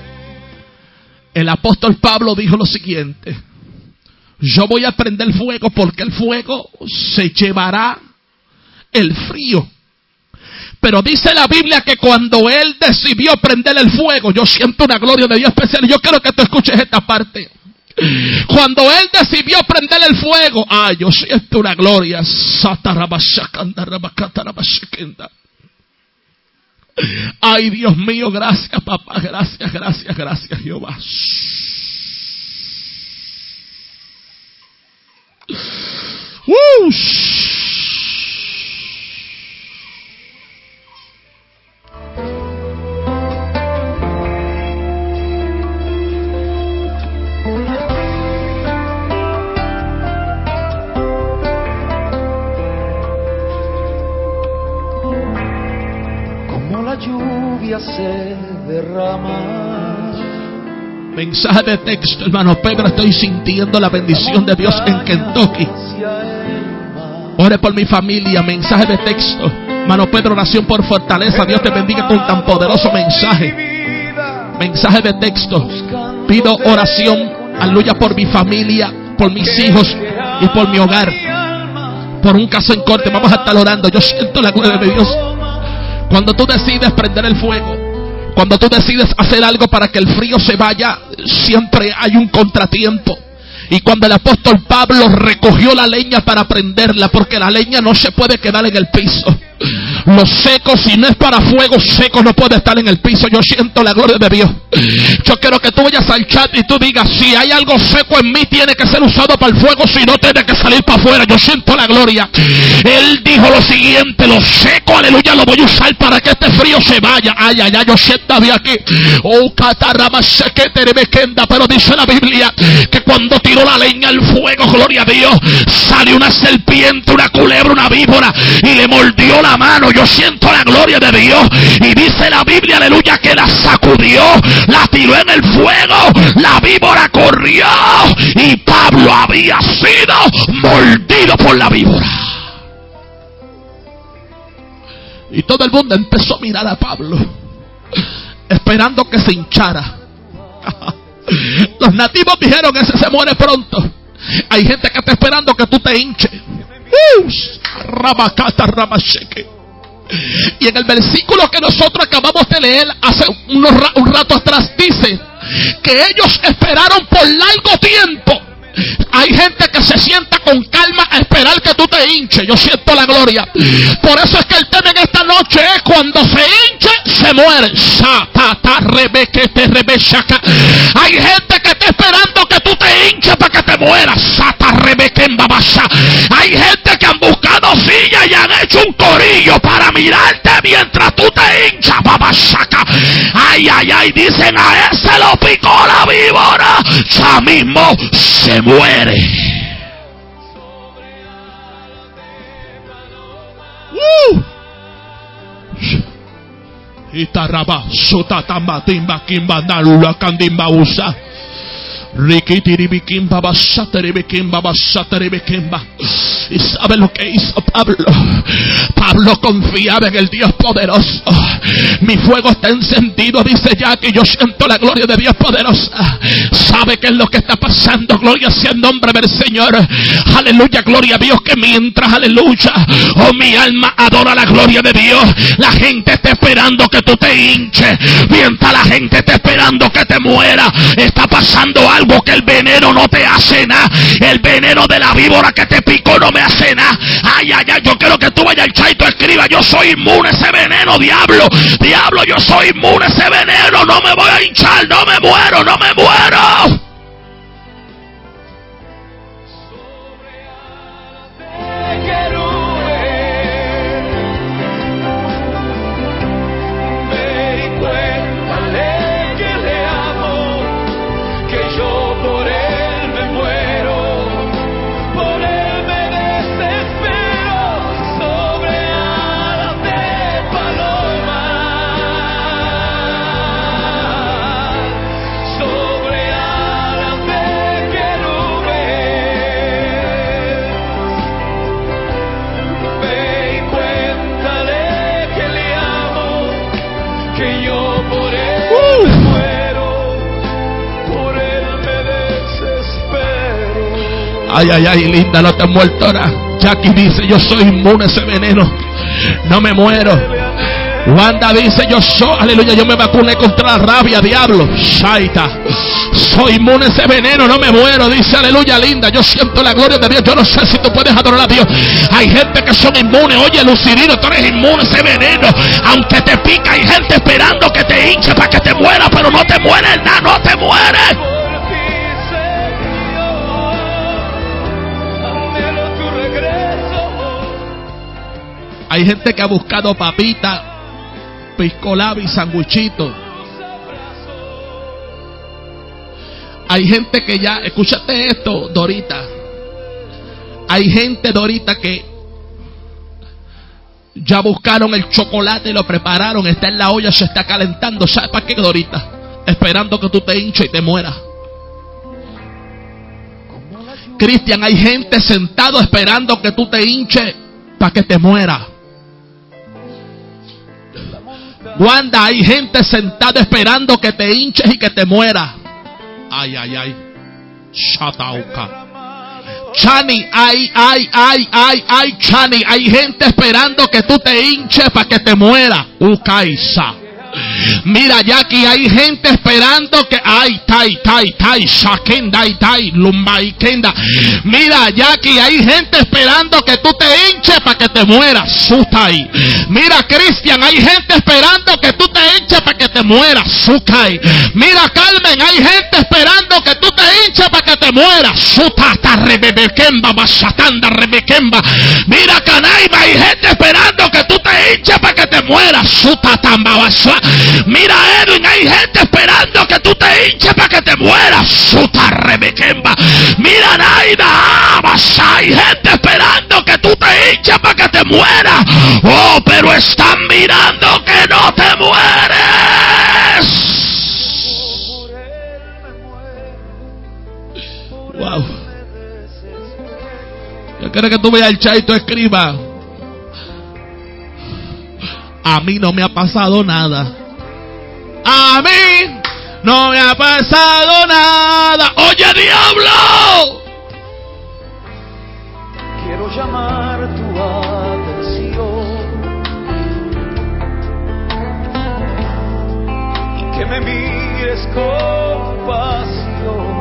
El apóstol Pablo dijo lo siguiente: yo voy a prender fuego porque el fuego se llevará el frío. Pero dice la Biblia que cuando él decidió prender el fuego, yo siento una gloria de Dios especial. Y yo quiero que tú escuches esta parte. Cuando él decidió prender el fuego, yo siento una gloria. Ay, Dios mío, gracias papá, gracias Jehová. Como la lluvia se derrama. Mensaje de texto, hermano Pedro. Estoy sintiendo la bendición de Dios en Kentucky. Ore por mi familia. Mensaje de texto, hermano Pedro, oración por fortaleza. Dios te bendiga con tan poderoso mensaje. Mensaje de texto. Pido oración, aleluya, por mi familia, por mis hijos y por mi hogar. Por un caso en corte, vamos a estar orando. Yo siento la gloria de Dios. Cuando tú decides prender el fuego, cuando tú decides hacer algo para que el frío se vaya, siempre hay un contratiempo. Y cuando el apóstol Pablo recogió la leña para prenderla, porque la leña no se puede quedar en el piso. Lo seco, si no es para fuego, seco no puede estar en el piso. Yo siento la gloria de Dios. Yo quiero que tú vayas al chat y tú digas: si hay algo seco en mí, tiene que ser usado para el fuego, si no tiene que salir para afuera. Yo siento la gloria. Él dijo lo siguiente: lo seco, aleluya, lo voy a usar para que este frío se vaya. Yo siento a Dios aquí. Pero dice la Biblia que cuando tiró la leña al fuego, gloria a Dios, salió una serpiente, una culebra, una víbora, y le mordió la mano. Yo siento la gloria de Dios. Y dice la Biblia, aleluya, que la sacudió, la tiró en el fuego, la víbora corrió y Pablo había sido mordido por la víbora. Y todo el mundo empezó a mirar a Pablo, esperando que se hinchara. Los nativos dijeron: ese se muere pronto. Hay gente que está esperando que tú te hinches. Y en el versículo que nosotros acabamos de leer hace un rato atrás dice que ellos esperaron por largo tiempo. Hay gente que se sienta con calma a esperar que tú te hinches. Yo siento la gloria. Por eso es que el tema en esta noche es: cuando se hinche, se muere. Hay gente que está esperando que tú te hinches para que te mueras. Hay gente que han buscado sillas y han hecho un corillo para mirarte mientras tú te hinchas. Ay, ay, ay, dicen: a ese lo picó la víbora, ya mismo se muere. Itaraba sotatamba timba kimba narula kandimba usa. ¿Y sabe lo que hizo Pablo? Pablo confiaba en el Dios poderoso. Mi fuego está encendido, dice Jackie. Yo siento la gloria de Dios poderosa. ¿Sabe qué es lo que está pasando? Gloria sea el nombre del Señor. Aleluya, gloria a Dios. Que mientras, aleluya, oh, mi alma adora la gloria de Dios, la gente está esperando que tú te hinches. Mientras la gente está esperando que te muera, está pasando algo, que el veneno no te hace nada. El veneno de la víbora que te picó no me hace nada. Ay, ay, ay, yo quiero que tú vayas al chat y tú escribas: yo soy inmune a ese veneno, diablo. Diablo, yo soy inmune a ese veneno. No me voy a hinchar, no me muero, no me muero. Ay, ay, ay, linda, no te has muerto ahora. Jackie dice: yo soy inmune a ese veneno, no me muero. Wanda dice: yo soy, aleluya, yo me vacuné contra la rabia, diablo. Shaita, soy inmune a ese veneno, no me muero. Dice: aleluya, linda, yo siento la gloria de Dios. Yo no sé si tú puedes adorar a Dios. Hay gente que son inmunes. Oye, Lucirino, tú eres inmune a ese veneno. Aunque te pica, hay gente esperando que te hinche para que te muera, pero no te mueres nada, no te mueres. Hay gente que ha buscado papita, pisco labi, sandwichito. Hay gente que ya, escúchate esto, Dorita. Hay gente, Dorita, que ya buscaron el chocolate y lo prepararon. Está en la olla, se está calentando. ¿Sabes para qué, Dorita? Esperando que tú te hinches y te mueras. Cristian, hay gente sentado esperando que tú te hinches para que te mueras. Wanda, hay gente sentada esperando que te hinches y que te mueras. Ay, ay, ay. Shatauka. Chani, ay, Chani, hay gente esperando que tú te hinches para que te mueras. Ukaisa. Mira, Jackie, hay gente esperando que ay, tai, shakenda, tai, lumbai, kenda. Mira, Jackie, hay gente esperando que tú te hinches para que te mueras. Sutai. Mira, Cristian, hay gente esperando que tú te hinches para que te mueras. Sukai. Mira, Carmen, hay gente esperando que tú te hinches para que te mueras. Sutata rebebekemba, basatanda rebekemba. Mira, Canaima, hay gente esperando que tú te hinches para que te mueras. Sutatamba basua. Mira, Edwin, hay gente esperando que tú te hinches para que te mueras. Suta rebequemba. Mira, Naida, hay gente esperando que tú te hinches para que te mueras. Oh, pero están mirando que no te mueres. Wow. Yo quiero que tú veas el chat y tú escribas: a mí no me ha pasado nada. A mí no me ha pasado nada. Oye, diablo. Quiero llamar tu atención me mires con pasión.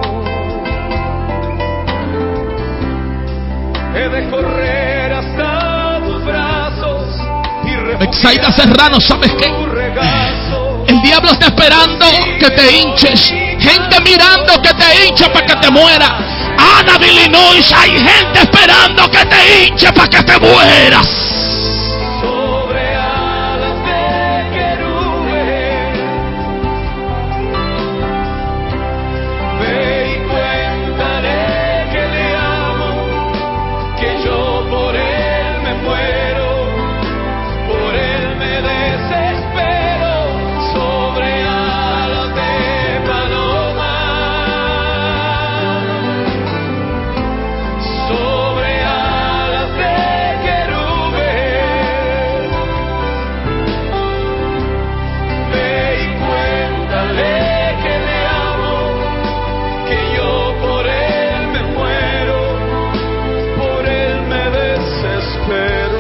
He de correr hasta tus brazos y Betsaida Serrano, ¿sabes qué? El diablo está esperando que te hinches. Gente mirando que te hinche para que te muera. Ana de Illinois, hay gente esperando que te hinche para que te mueras. sobre alas de querubes. Ve y cuéntale que le amo, que yo por él me muero, por él me desespero. Sobre alas de paloma, sobre alas de querubes. Ve y cuéntale que le amo, que yo por él me muero, por él me desespero.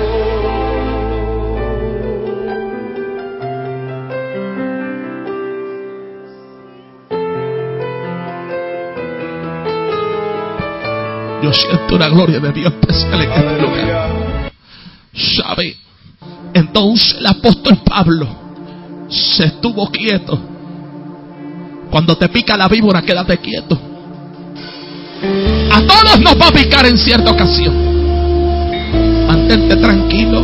Yo siento una gloria de Dios especial en este lugar. Aleluya. ¿Sabe? Entonces el apóstol Pablo se estuvo quieto. Cuando te pica la víbora, quédate quieto. A todos nos va a picar en cierta ocasión. Mantente tranquilo.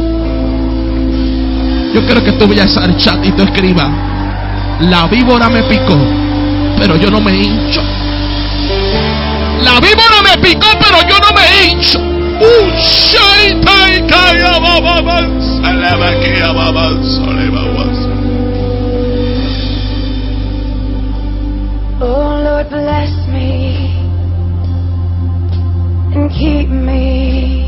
Yo quiero que tú vayas al chat y tú escribas: la víbora me picó, pero yo no me hincho. La víbora me picó, pero yo no me hincho. Oh Lord, bless me and keep me,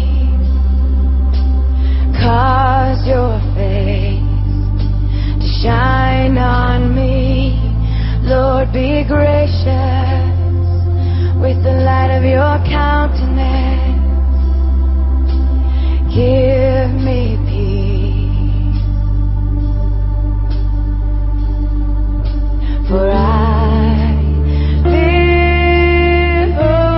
cause your face to shine on me. Lord, be gracious with the light of your countenance. Give me peace, for I live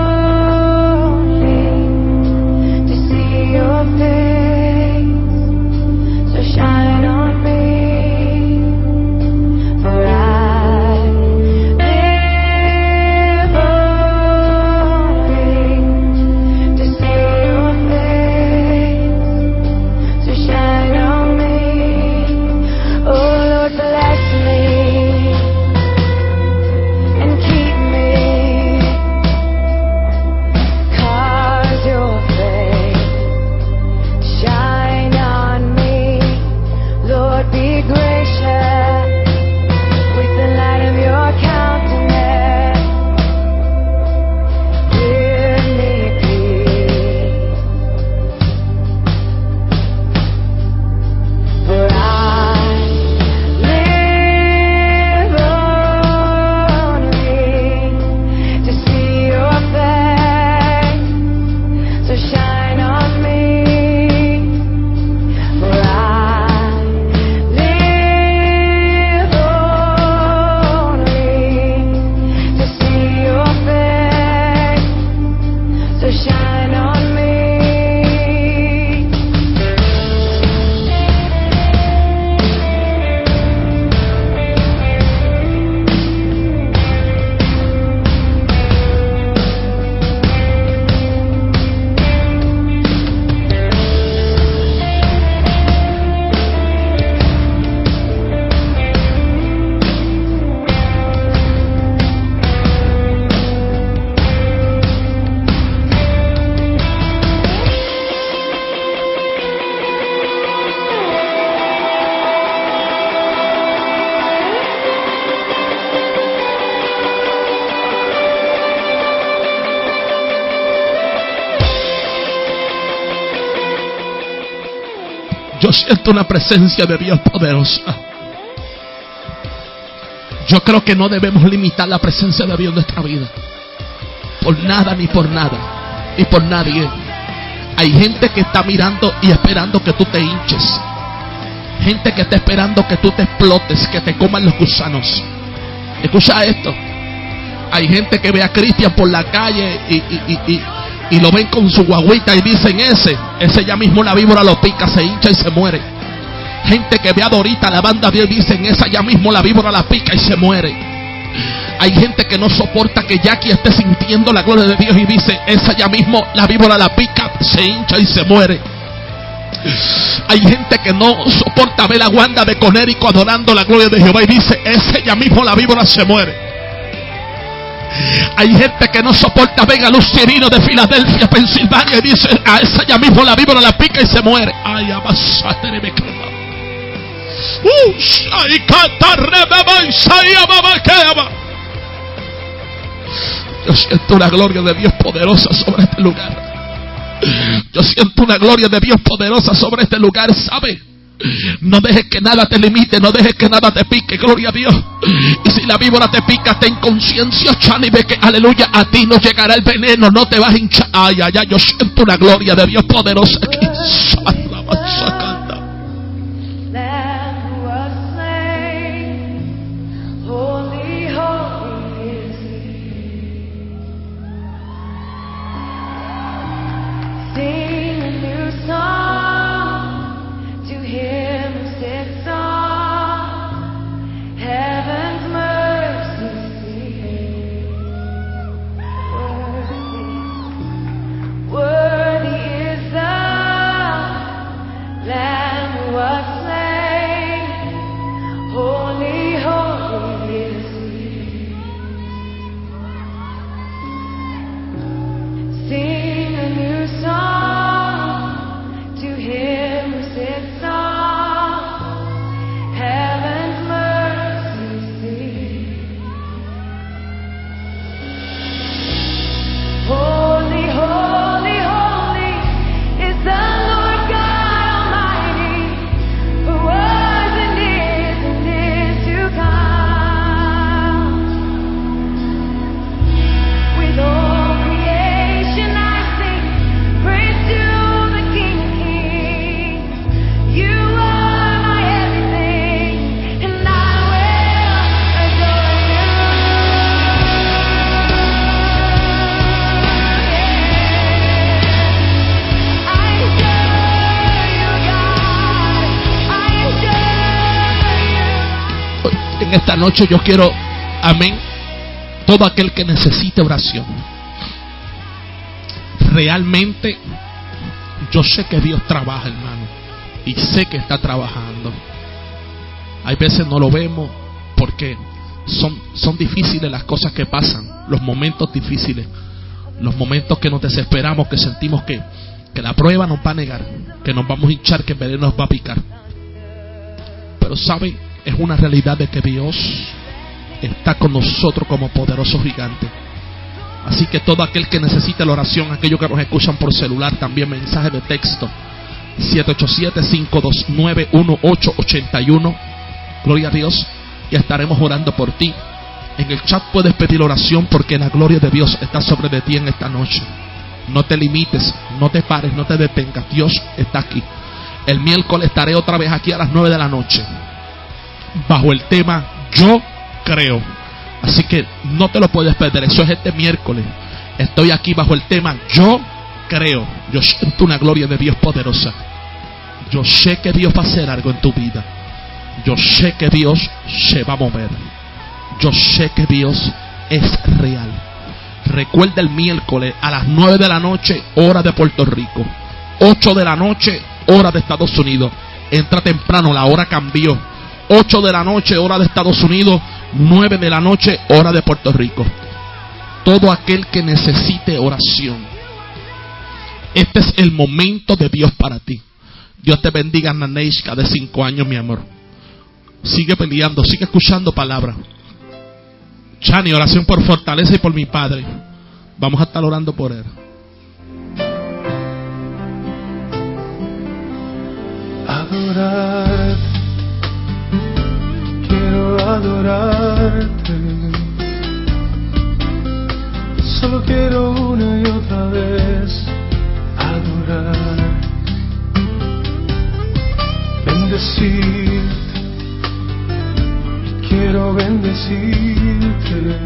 only to see your face, so shine on me. For I live only to see your face, so shine on me. Oh Lord, bless me and keep me, cause your face shine on me. Lord, be gracious with the light of your countenance. Give me peace, for I live only to see your face, so shine on me. For I live only to see your face, so shine on me. Yo siento una presencia de Dios poderosa. Yo creo que no debemos limitar la presencia de Dios en nuestra vida, por nada ni por nada y por nadie. Hay gente que está mirando y esperando que tú te hinches. Gente que está esperando que tú te explotes, que te coman los gusanos. Escucha esto. Hay gente que ve a Cristian por la calle y lo ven con su guagüita y dicen ese ya mismo la víbora lo pica, se hincha y se muere. Gente que ve a Dorita, la banda de Dios, dicen esa ya mismo la víbora la pica y se muere. Hay gente que no soporta que Jackie esté sintiendo la gloria de Dios y dice esa ya mismo la víbora la pica, se hincha y se muere. Hay gente que no soporta ver a Wanda de Conérico adorando la gloria de Jehová y dice ese ya mismo la víbora se muere. Hay gente que no soporta ver a Luz Cirino de Filadelfia, Pensilvania, y dice a esa ya mismo la víbora la pica y se muere. Ay, abasate me quema. Yo siento una gloria de Dios poderosa sobre este lugar. Yo siento una gloria de Dios poderosa sobre este lugar, ¿sabe? No dejes que nada te limite, no dejes que nada te pique, gloria a Dios. Y si la víbora te pica, ten conciencia, Chani, de que aleluya, a ti no llegará el veneno, no te vas a hinchar. Ay, ay, ay, yo siento una gloria de Dios poderosa aquí. En esta noche yo quiero, amén, todo aquel que necesite oración. Realmente yo sé que Dios trabaja, hermano, y sé que está trabajando. Hay veces no lo vemos porque son difíciles las cosas que pasan, los momentos difíciles, los momentos que nos desesperamos, que sentimos que la prueba nos va a negar, que nos vamos a hinchar, que el veneno nos va a picar. Pero ¿saben? Es una realidad de que Dios está con nosotros como poderoso gigante. Así que todo aquel que necesite la oración, aquellos que nos escuchan por celular, también mensaje de texto 787-529-1881. Gloria a Dios, y estaremos orando por ti. En el chat puedes pedir oración porque la gloria de Dios está sobre de ti en esta noche. No te limites, no te pares, no te detengas. Dios está aquí. El miércoles estaré otra vez aquí a las 9 de la noche bajo el tema Yo Creo. Así que no te lo puedes perder. Eso es este miércoles. Estoy aquí bajo el tema Yo Creo. Yo siento una gloria de Dios poderosa. Yo sé que Dios va a hacer algo en tu vida. Yo sé que Dios se va a mover. Yo sé que Dios es real. Recuerda el miércoles a las 9 de la noche, hora de Puerto Rico, 8 de la noche, hora de Estados Unidos. Entra temprano, la hora cambió. 8 de la noche, hora de Estados Unidos, 9 de la noche, hora de Puerto Rico. Todo aquel que necesite oración, este es el momento de Dios para ti. Dios te bendiga, Naneishka, de 5 años, mi amor. Sigue peleando, sigue escuchando palabras. Chani, oración por fortaleza y por mi padre. Vamos a estar orando por él. Adorarte, quiero adorarte. Solo quiero una y otra vez adorar, bendecirte. Quiero quiero bendecirte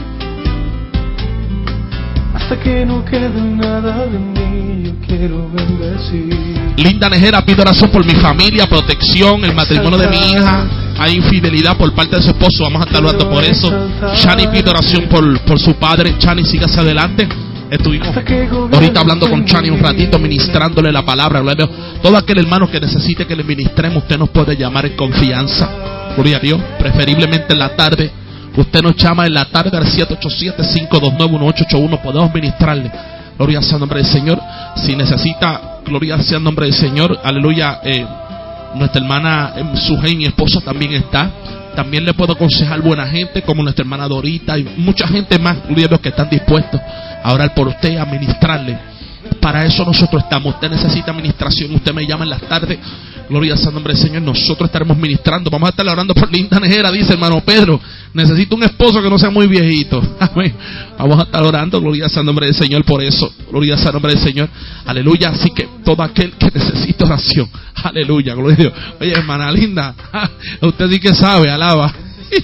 hasta que no quede nada de mí. Yo quiero bendecir. Linda Nejera, pido oración por mi familia, protección, el matrimonio de mi hija. Hay infidelidad por parte de su esposo, vamos a estar hablando por eso. Chani pide oración por su padre. Chani, siga hacia adelante. Estuvimos ahorita hablando con Chani un ratito, ministrándole la palabra. Todo aquel hermano que necesite que le ministremos, usted nos puede llamar en confianza. Gloria a Dios, preferiblemente en la tarde. Usted nos llama en la tarde al 787-529-1881. Podemos ministrarle. Gloria sea el nombre del Señor. Si necesita, gloria sea el nombre del Señor. Aleluya. Nuestra hermana Sujei, mi esposa, también está. También le puedo aconsejar buena gente como nuestra hermana Dorita y mucha gente más, gloria a Dios, que están dispuestos a orar por usted, a ministrarle. Para eso nosotros estamos. Usted necesita administración, usted me llama en las tardes. Gloria al nombre del Señor. Nosotros estaremos ministrando. Vamos a estar orando por Linda Nejera, dice hermano Pedro. Necesito un esposo que no sea muy viejito. Amén. Vamos a estar orando. Gloria al nombre del Señor por eso. Gloria al nombre del Señor. Aleluya. Así que todo aquel que necesita oración. Aleluya. Gloria a Dios. Oye, hermana Linda, usted sí que sabe. Alaba.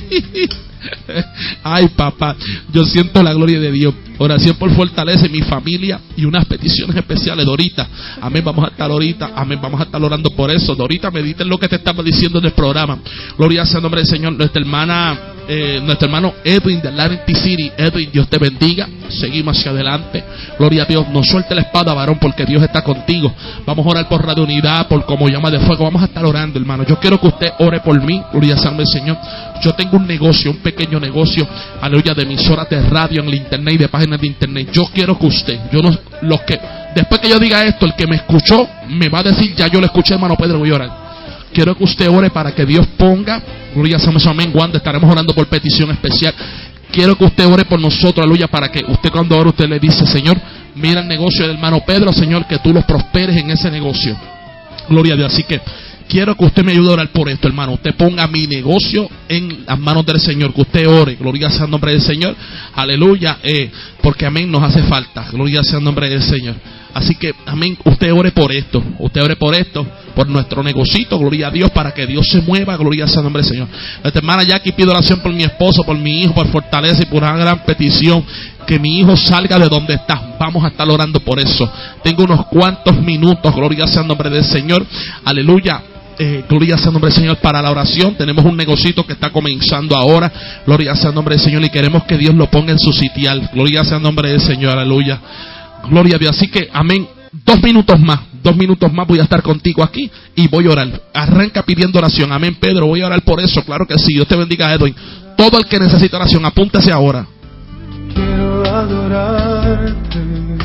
Ay, papá, yo siento la gloria de Dios. Oración por fortaleza mi familia y unas peticiones especiales. Dorita, amén, vamos a estar ahorita, amén, vamos a estar orando por eso. Dorita, medita en lo que te estaba diciendo en el programa. Gloria sea el nombre del Señor. Nuestra hermano Edwin de Atlantic City. Edwin, Dios te bendiga. Seguimos hacia adelante. Gloria a Dios. No suelte la espada, varón, porque Dios está contigo. Vamos a orar por Radio Unidad, por Como Llama de Fuego. Vamos a estar orando, hermano. Yo quiero que usted ore por mí. Gloria sea el nombre del Señor. Yo tengo un negocio, un pequeño negocio, aleluya, de emisoras de radio en el internet y de páginas de internet. Yo quiero que usted, después que yo diga esto, el que me escuchó me va a decir, ya yo lo escuché, hermano Pedro, voy a orar. Quiero que usted ore para que Dios ponga, gloria a Dios, amén, Wanda, estaremos orando por petición especial. Quiero que usted ore por nosotros, aleluya, para que usted cuando ore, usted le dice, Señor, mira el negocio del hermano Pedro, Señor, que tú los prosperes en ese negocio. Gloria a Dios. Así que quiero que usted me ayude a orar por esto, hermano. Usted ponga mi negocio en las manos del Señor. Que usted ore. Gloria sea el nombre del Señor. Aleluya. Porque amén, nos hace falta. Gloria sea el nombre del Señor. Así que amén, usted ore por esto. Usted ore por esto, por nuestro negocito. Gloria a Dios, para que Dios se mueva. Gloria sea el nombre del Señor. Nuestra hermana Jackie pide oración por mi esposo, por mi hijo, por fortaleza y por una gran petición. Que mi hijo salga de donde está. Vamos a estar orando por eso. Tengo unos cuantos minutos. Gloria sea el nombre del Señor. Aleluya. Gloria sea el nombre del Señor para la oración. Tenemos un negocito que está comenzando ahora. Gloria sea el nombre del Señor y queremos que Dios lo ponga en su sitial. Gloria sea el nombre del Señor, aleluya. Gloria a Dios. Así que amén. 2 minutos más voy a estar contigo aquí y voy a orar. Arranca pidiendo oración. Amén, Pedro, voy a orar por eso. Claro que sí. Dios te bendiga, Edwin. Todo el que necesita oración, apúntese ahora. Quiero adorarte,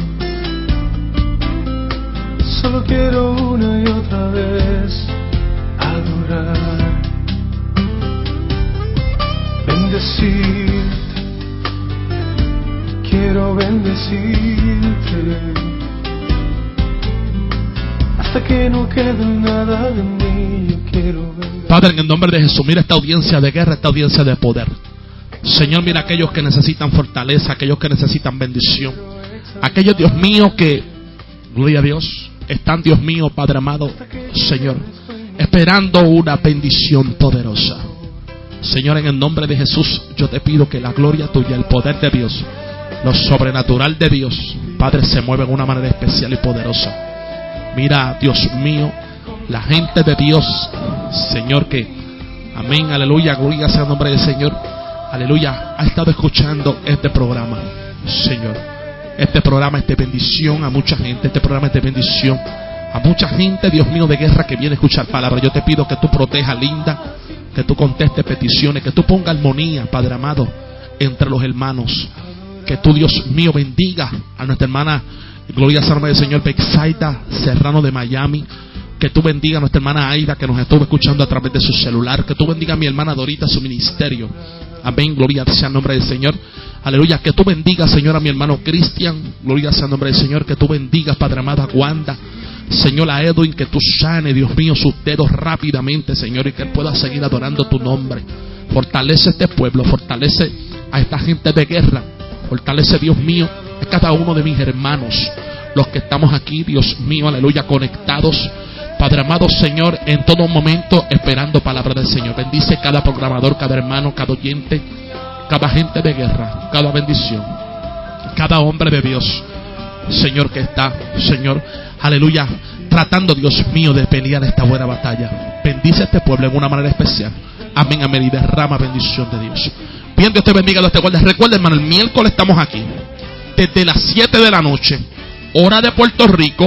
solo quiero una y otra vez adorar, bendecirte, quiero bendecirte, hasta que no quede nada de mí. Yo quiero bendecirte. Padre, en el nombre de Jesús, mira esta audiencia de guerra, esta audiencia de poder. Señor, mira aquellos que necesitan fortaleza, aquellos que necesitan bendición, aquellos, Dios mío, que, gloria a Dios, están, Dios mío, Padre amado, Señor, esperando una bendición poderosa. Señor, en el nombre de Jesús, yo te pido que la gloria tuya, el poder de Dios, lo sobrenatural de Dios, Padre, se mueva en una manera especial y poderosa. Mira, Dios mío, la gente de Dios, Señor, que, amén, aleluya, gloria sea el nombre del Señor. Aleluya, ha estado escuchando este programa, Señor. Este programa es de bendición a mucha gente. Este programa es de bendición a mucha gente, Dios mío, de guerra que viene a escuchar palabras. Yo te pido que tú protejas, Linda, que tú contestes peticiones, que tú pongas armonía, Padre amado, entre los hermanos. Que tú, Dios mío, bendiga a nuestra hermana, gloria al nombre del Señor, Bexaida Serrano de Miami. Que tú bendiga a nuestra hermana Aida, que nos estuvo escuchando a través de su celular. Que tú bendiga a mi hermana Dorita, su ministerio. Amén, gloria sea el nombre del Señor. Aleluya, que tú bendigas, Señor, a mi hermano Cristian. Gloria sea el nombre del Señor. Que tú bendigas, Padre amado, a Wanda. Señor, a Edwin, que tú sane, Dios mío, sus dedos rápidamente, Señor, y que él pueda seguir adorando tu nombre. Fortalece este pueblo, fortalece a esta gente de guerra. Fortalece, Dios mío, a cada uno de mis hermanos, los que estamos aquí, Dios mío, aleluya, conectados. Padre amado, Señor, en todo momento esperando palabra del Señor. Bendice cada programador, cada hermano, cada oyente, cada gente de guerra, cada bendición, cada hombre de Dios, Señor, que está, Señor, aleluya, tratando, Dios mío, de pelear esta buena batalla. Bendice a este pueblo en una manera especial. Amén, amén, y derrama bendición de Dios. Bien, Dios te bendiga, Dios te guarde. Recuerda, hermano, el miércoles estamos aquí desde las 7 de la noche, hora de Puerto Rico,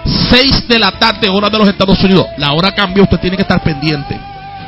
6 de la tarde, hora de los Estados Unidos. La hora cambió, usted tiene que estar pendiente.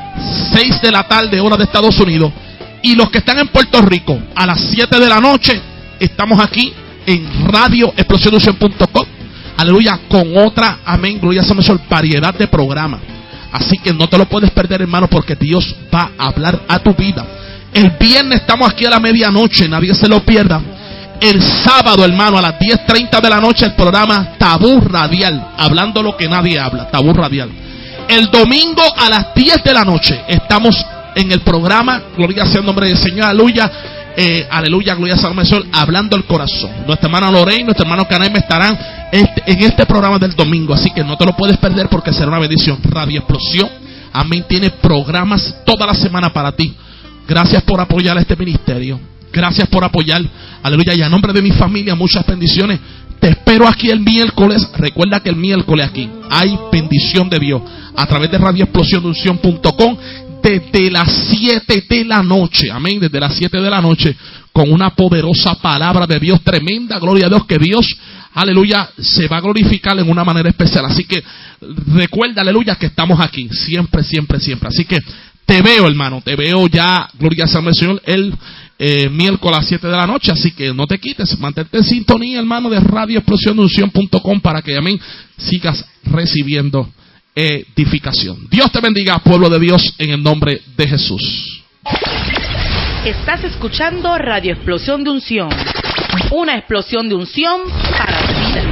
6 de la tarde, hora de Estados Unidos. Y los que están en Puerto Rico, a las 7 de la noche, estamos aquí en radioexplosionuncion.com. Aleluya, con otra, amén, gloria a Dios, variedad de programas. Así que no te lo puedes perder, hermano, porque Dios va a hablar a tu vida. El viernes estamos aquí a la medianoche, nadie se lo pierda. El sábado, hermano, a las 10:30 de la noche, el programa Tabú Radial, hablando lo que nadie habla, Tabú Radial. El domingo a las 10 de la noche estamos en el programa, gloria sea el nombre del Señor, aleluya, aleluya, gloria sea el nombre del Señor, hablando el corazón. Nuestra hermana Lorraine, nuestro hermano Canem estarán en este programa del domingo, así que no te lo puedes perder porque será una bendición. Radio Explosión, amén, tiene programas toda la semana para ti. Gracias por apoyar a este ministerio. Gracias por apoyar, aleluya, y a nombre de mi familia, muchas bendiciones. Te espero aquí el miércoles. Recuerda que el miércoles aquí hay bendición de Dios a través de radioexplosionuncion.com desde las 7 de la noche, amén, desde las 7 de la noche, con una poderosa palabra de Dios tremenda, gloria a Dios, que Dios, aleluya, se va a glorificar en una manera especial. Así que recuerda, aleluya, que estamos aquí, siempre, siempre, siempre. Así que te veo, hermano, te veo ya, gloria al Señor, el miércoles a las 7 de la noche. Así que no te quites, mantente en sintonía, hermano, de radioexplosionuncion.com para que, amén, sigas recibiendo edificación. Dios te bendiga, pueblo de Dios, en el nombre de Jesús. Estás escuchando Radio Explosión de Unción, una explosión de unción para tu vida.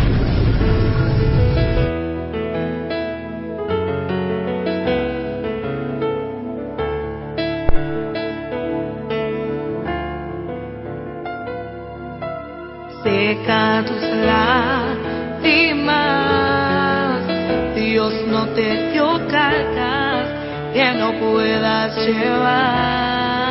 Seca tus lágrimas, Dios no te dio cargas que no puedas llevar.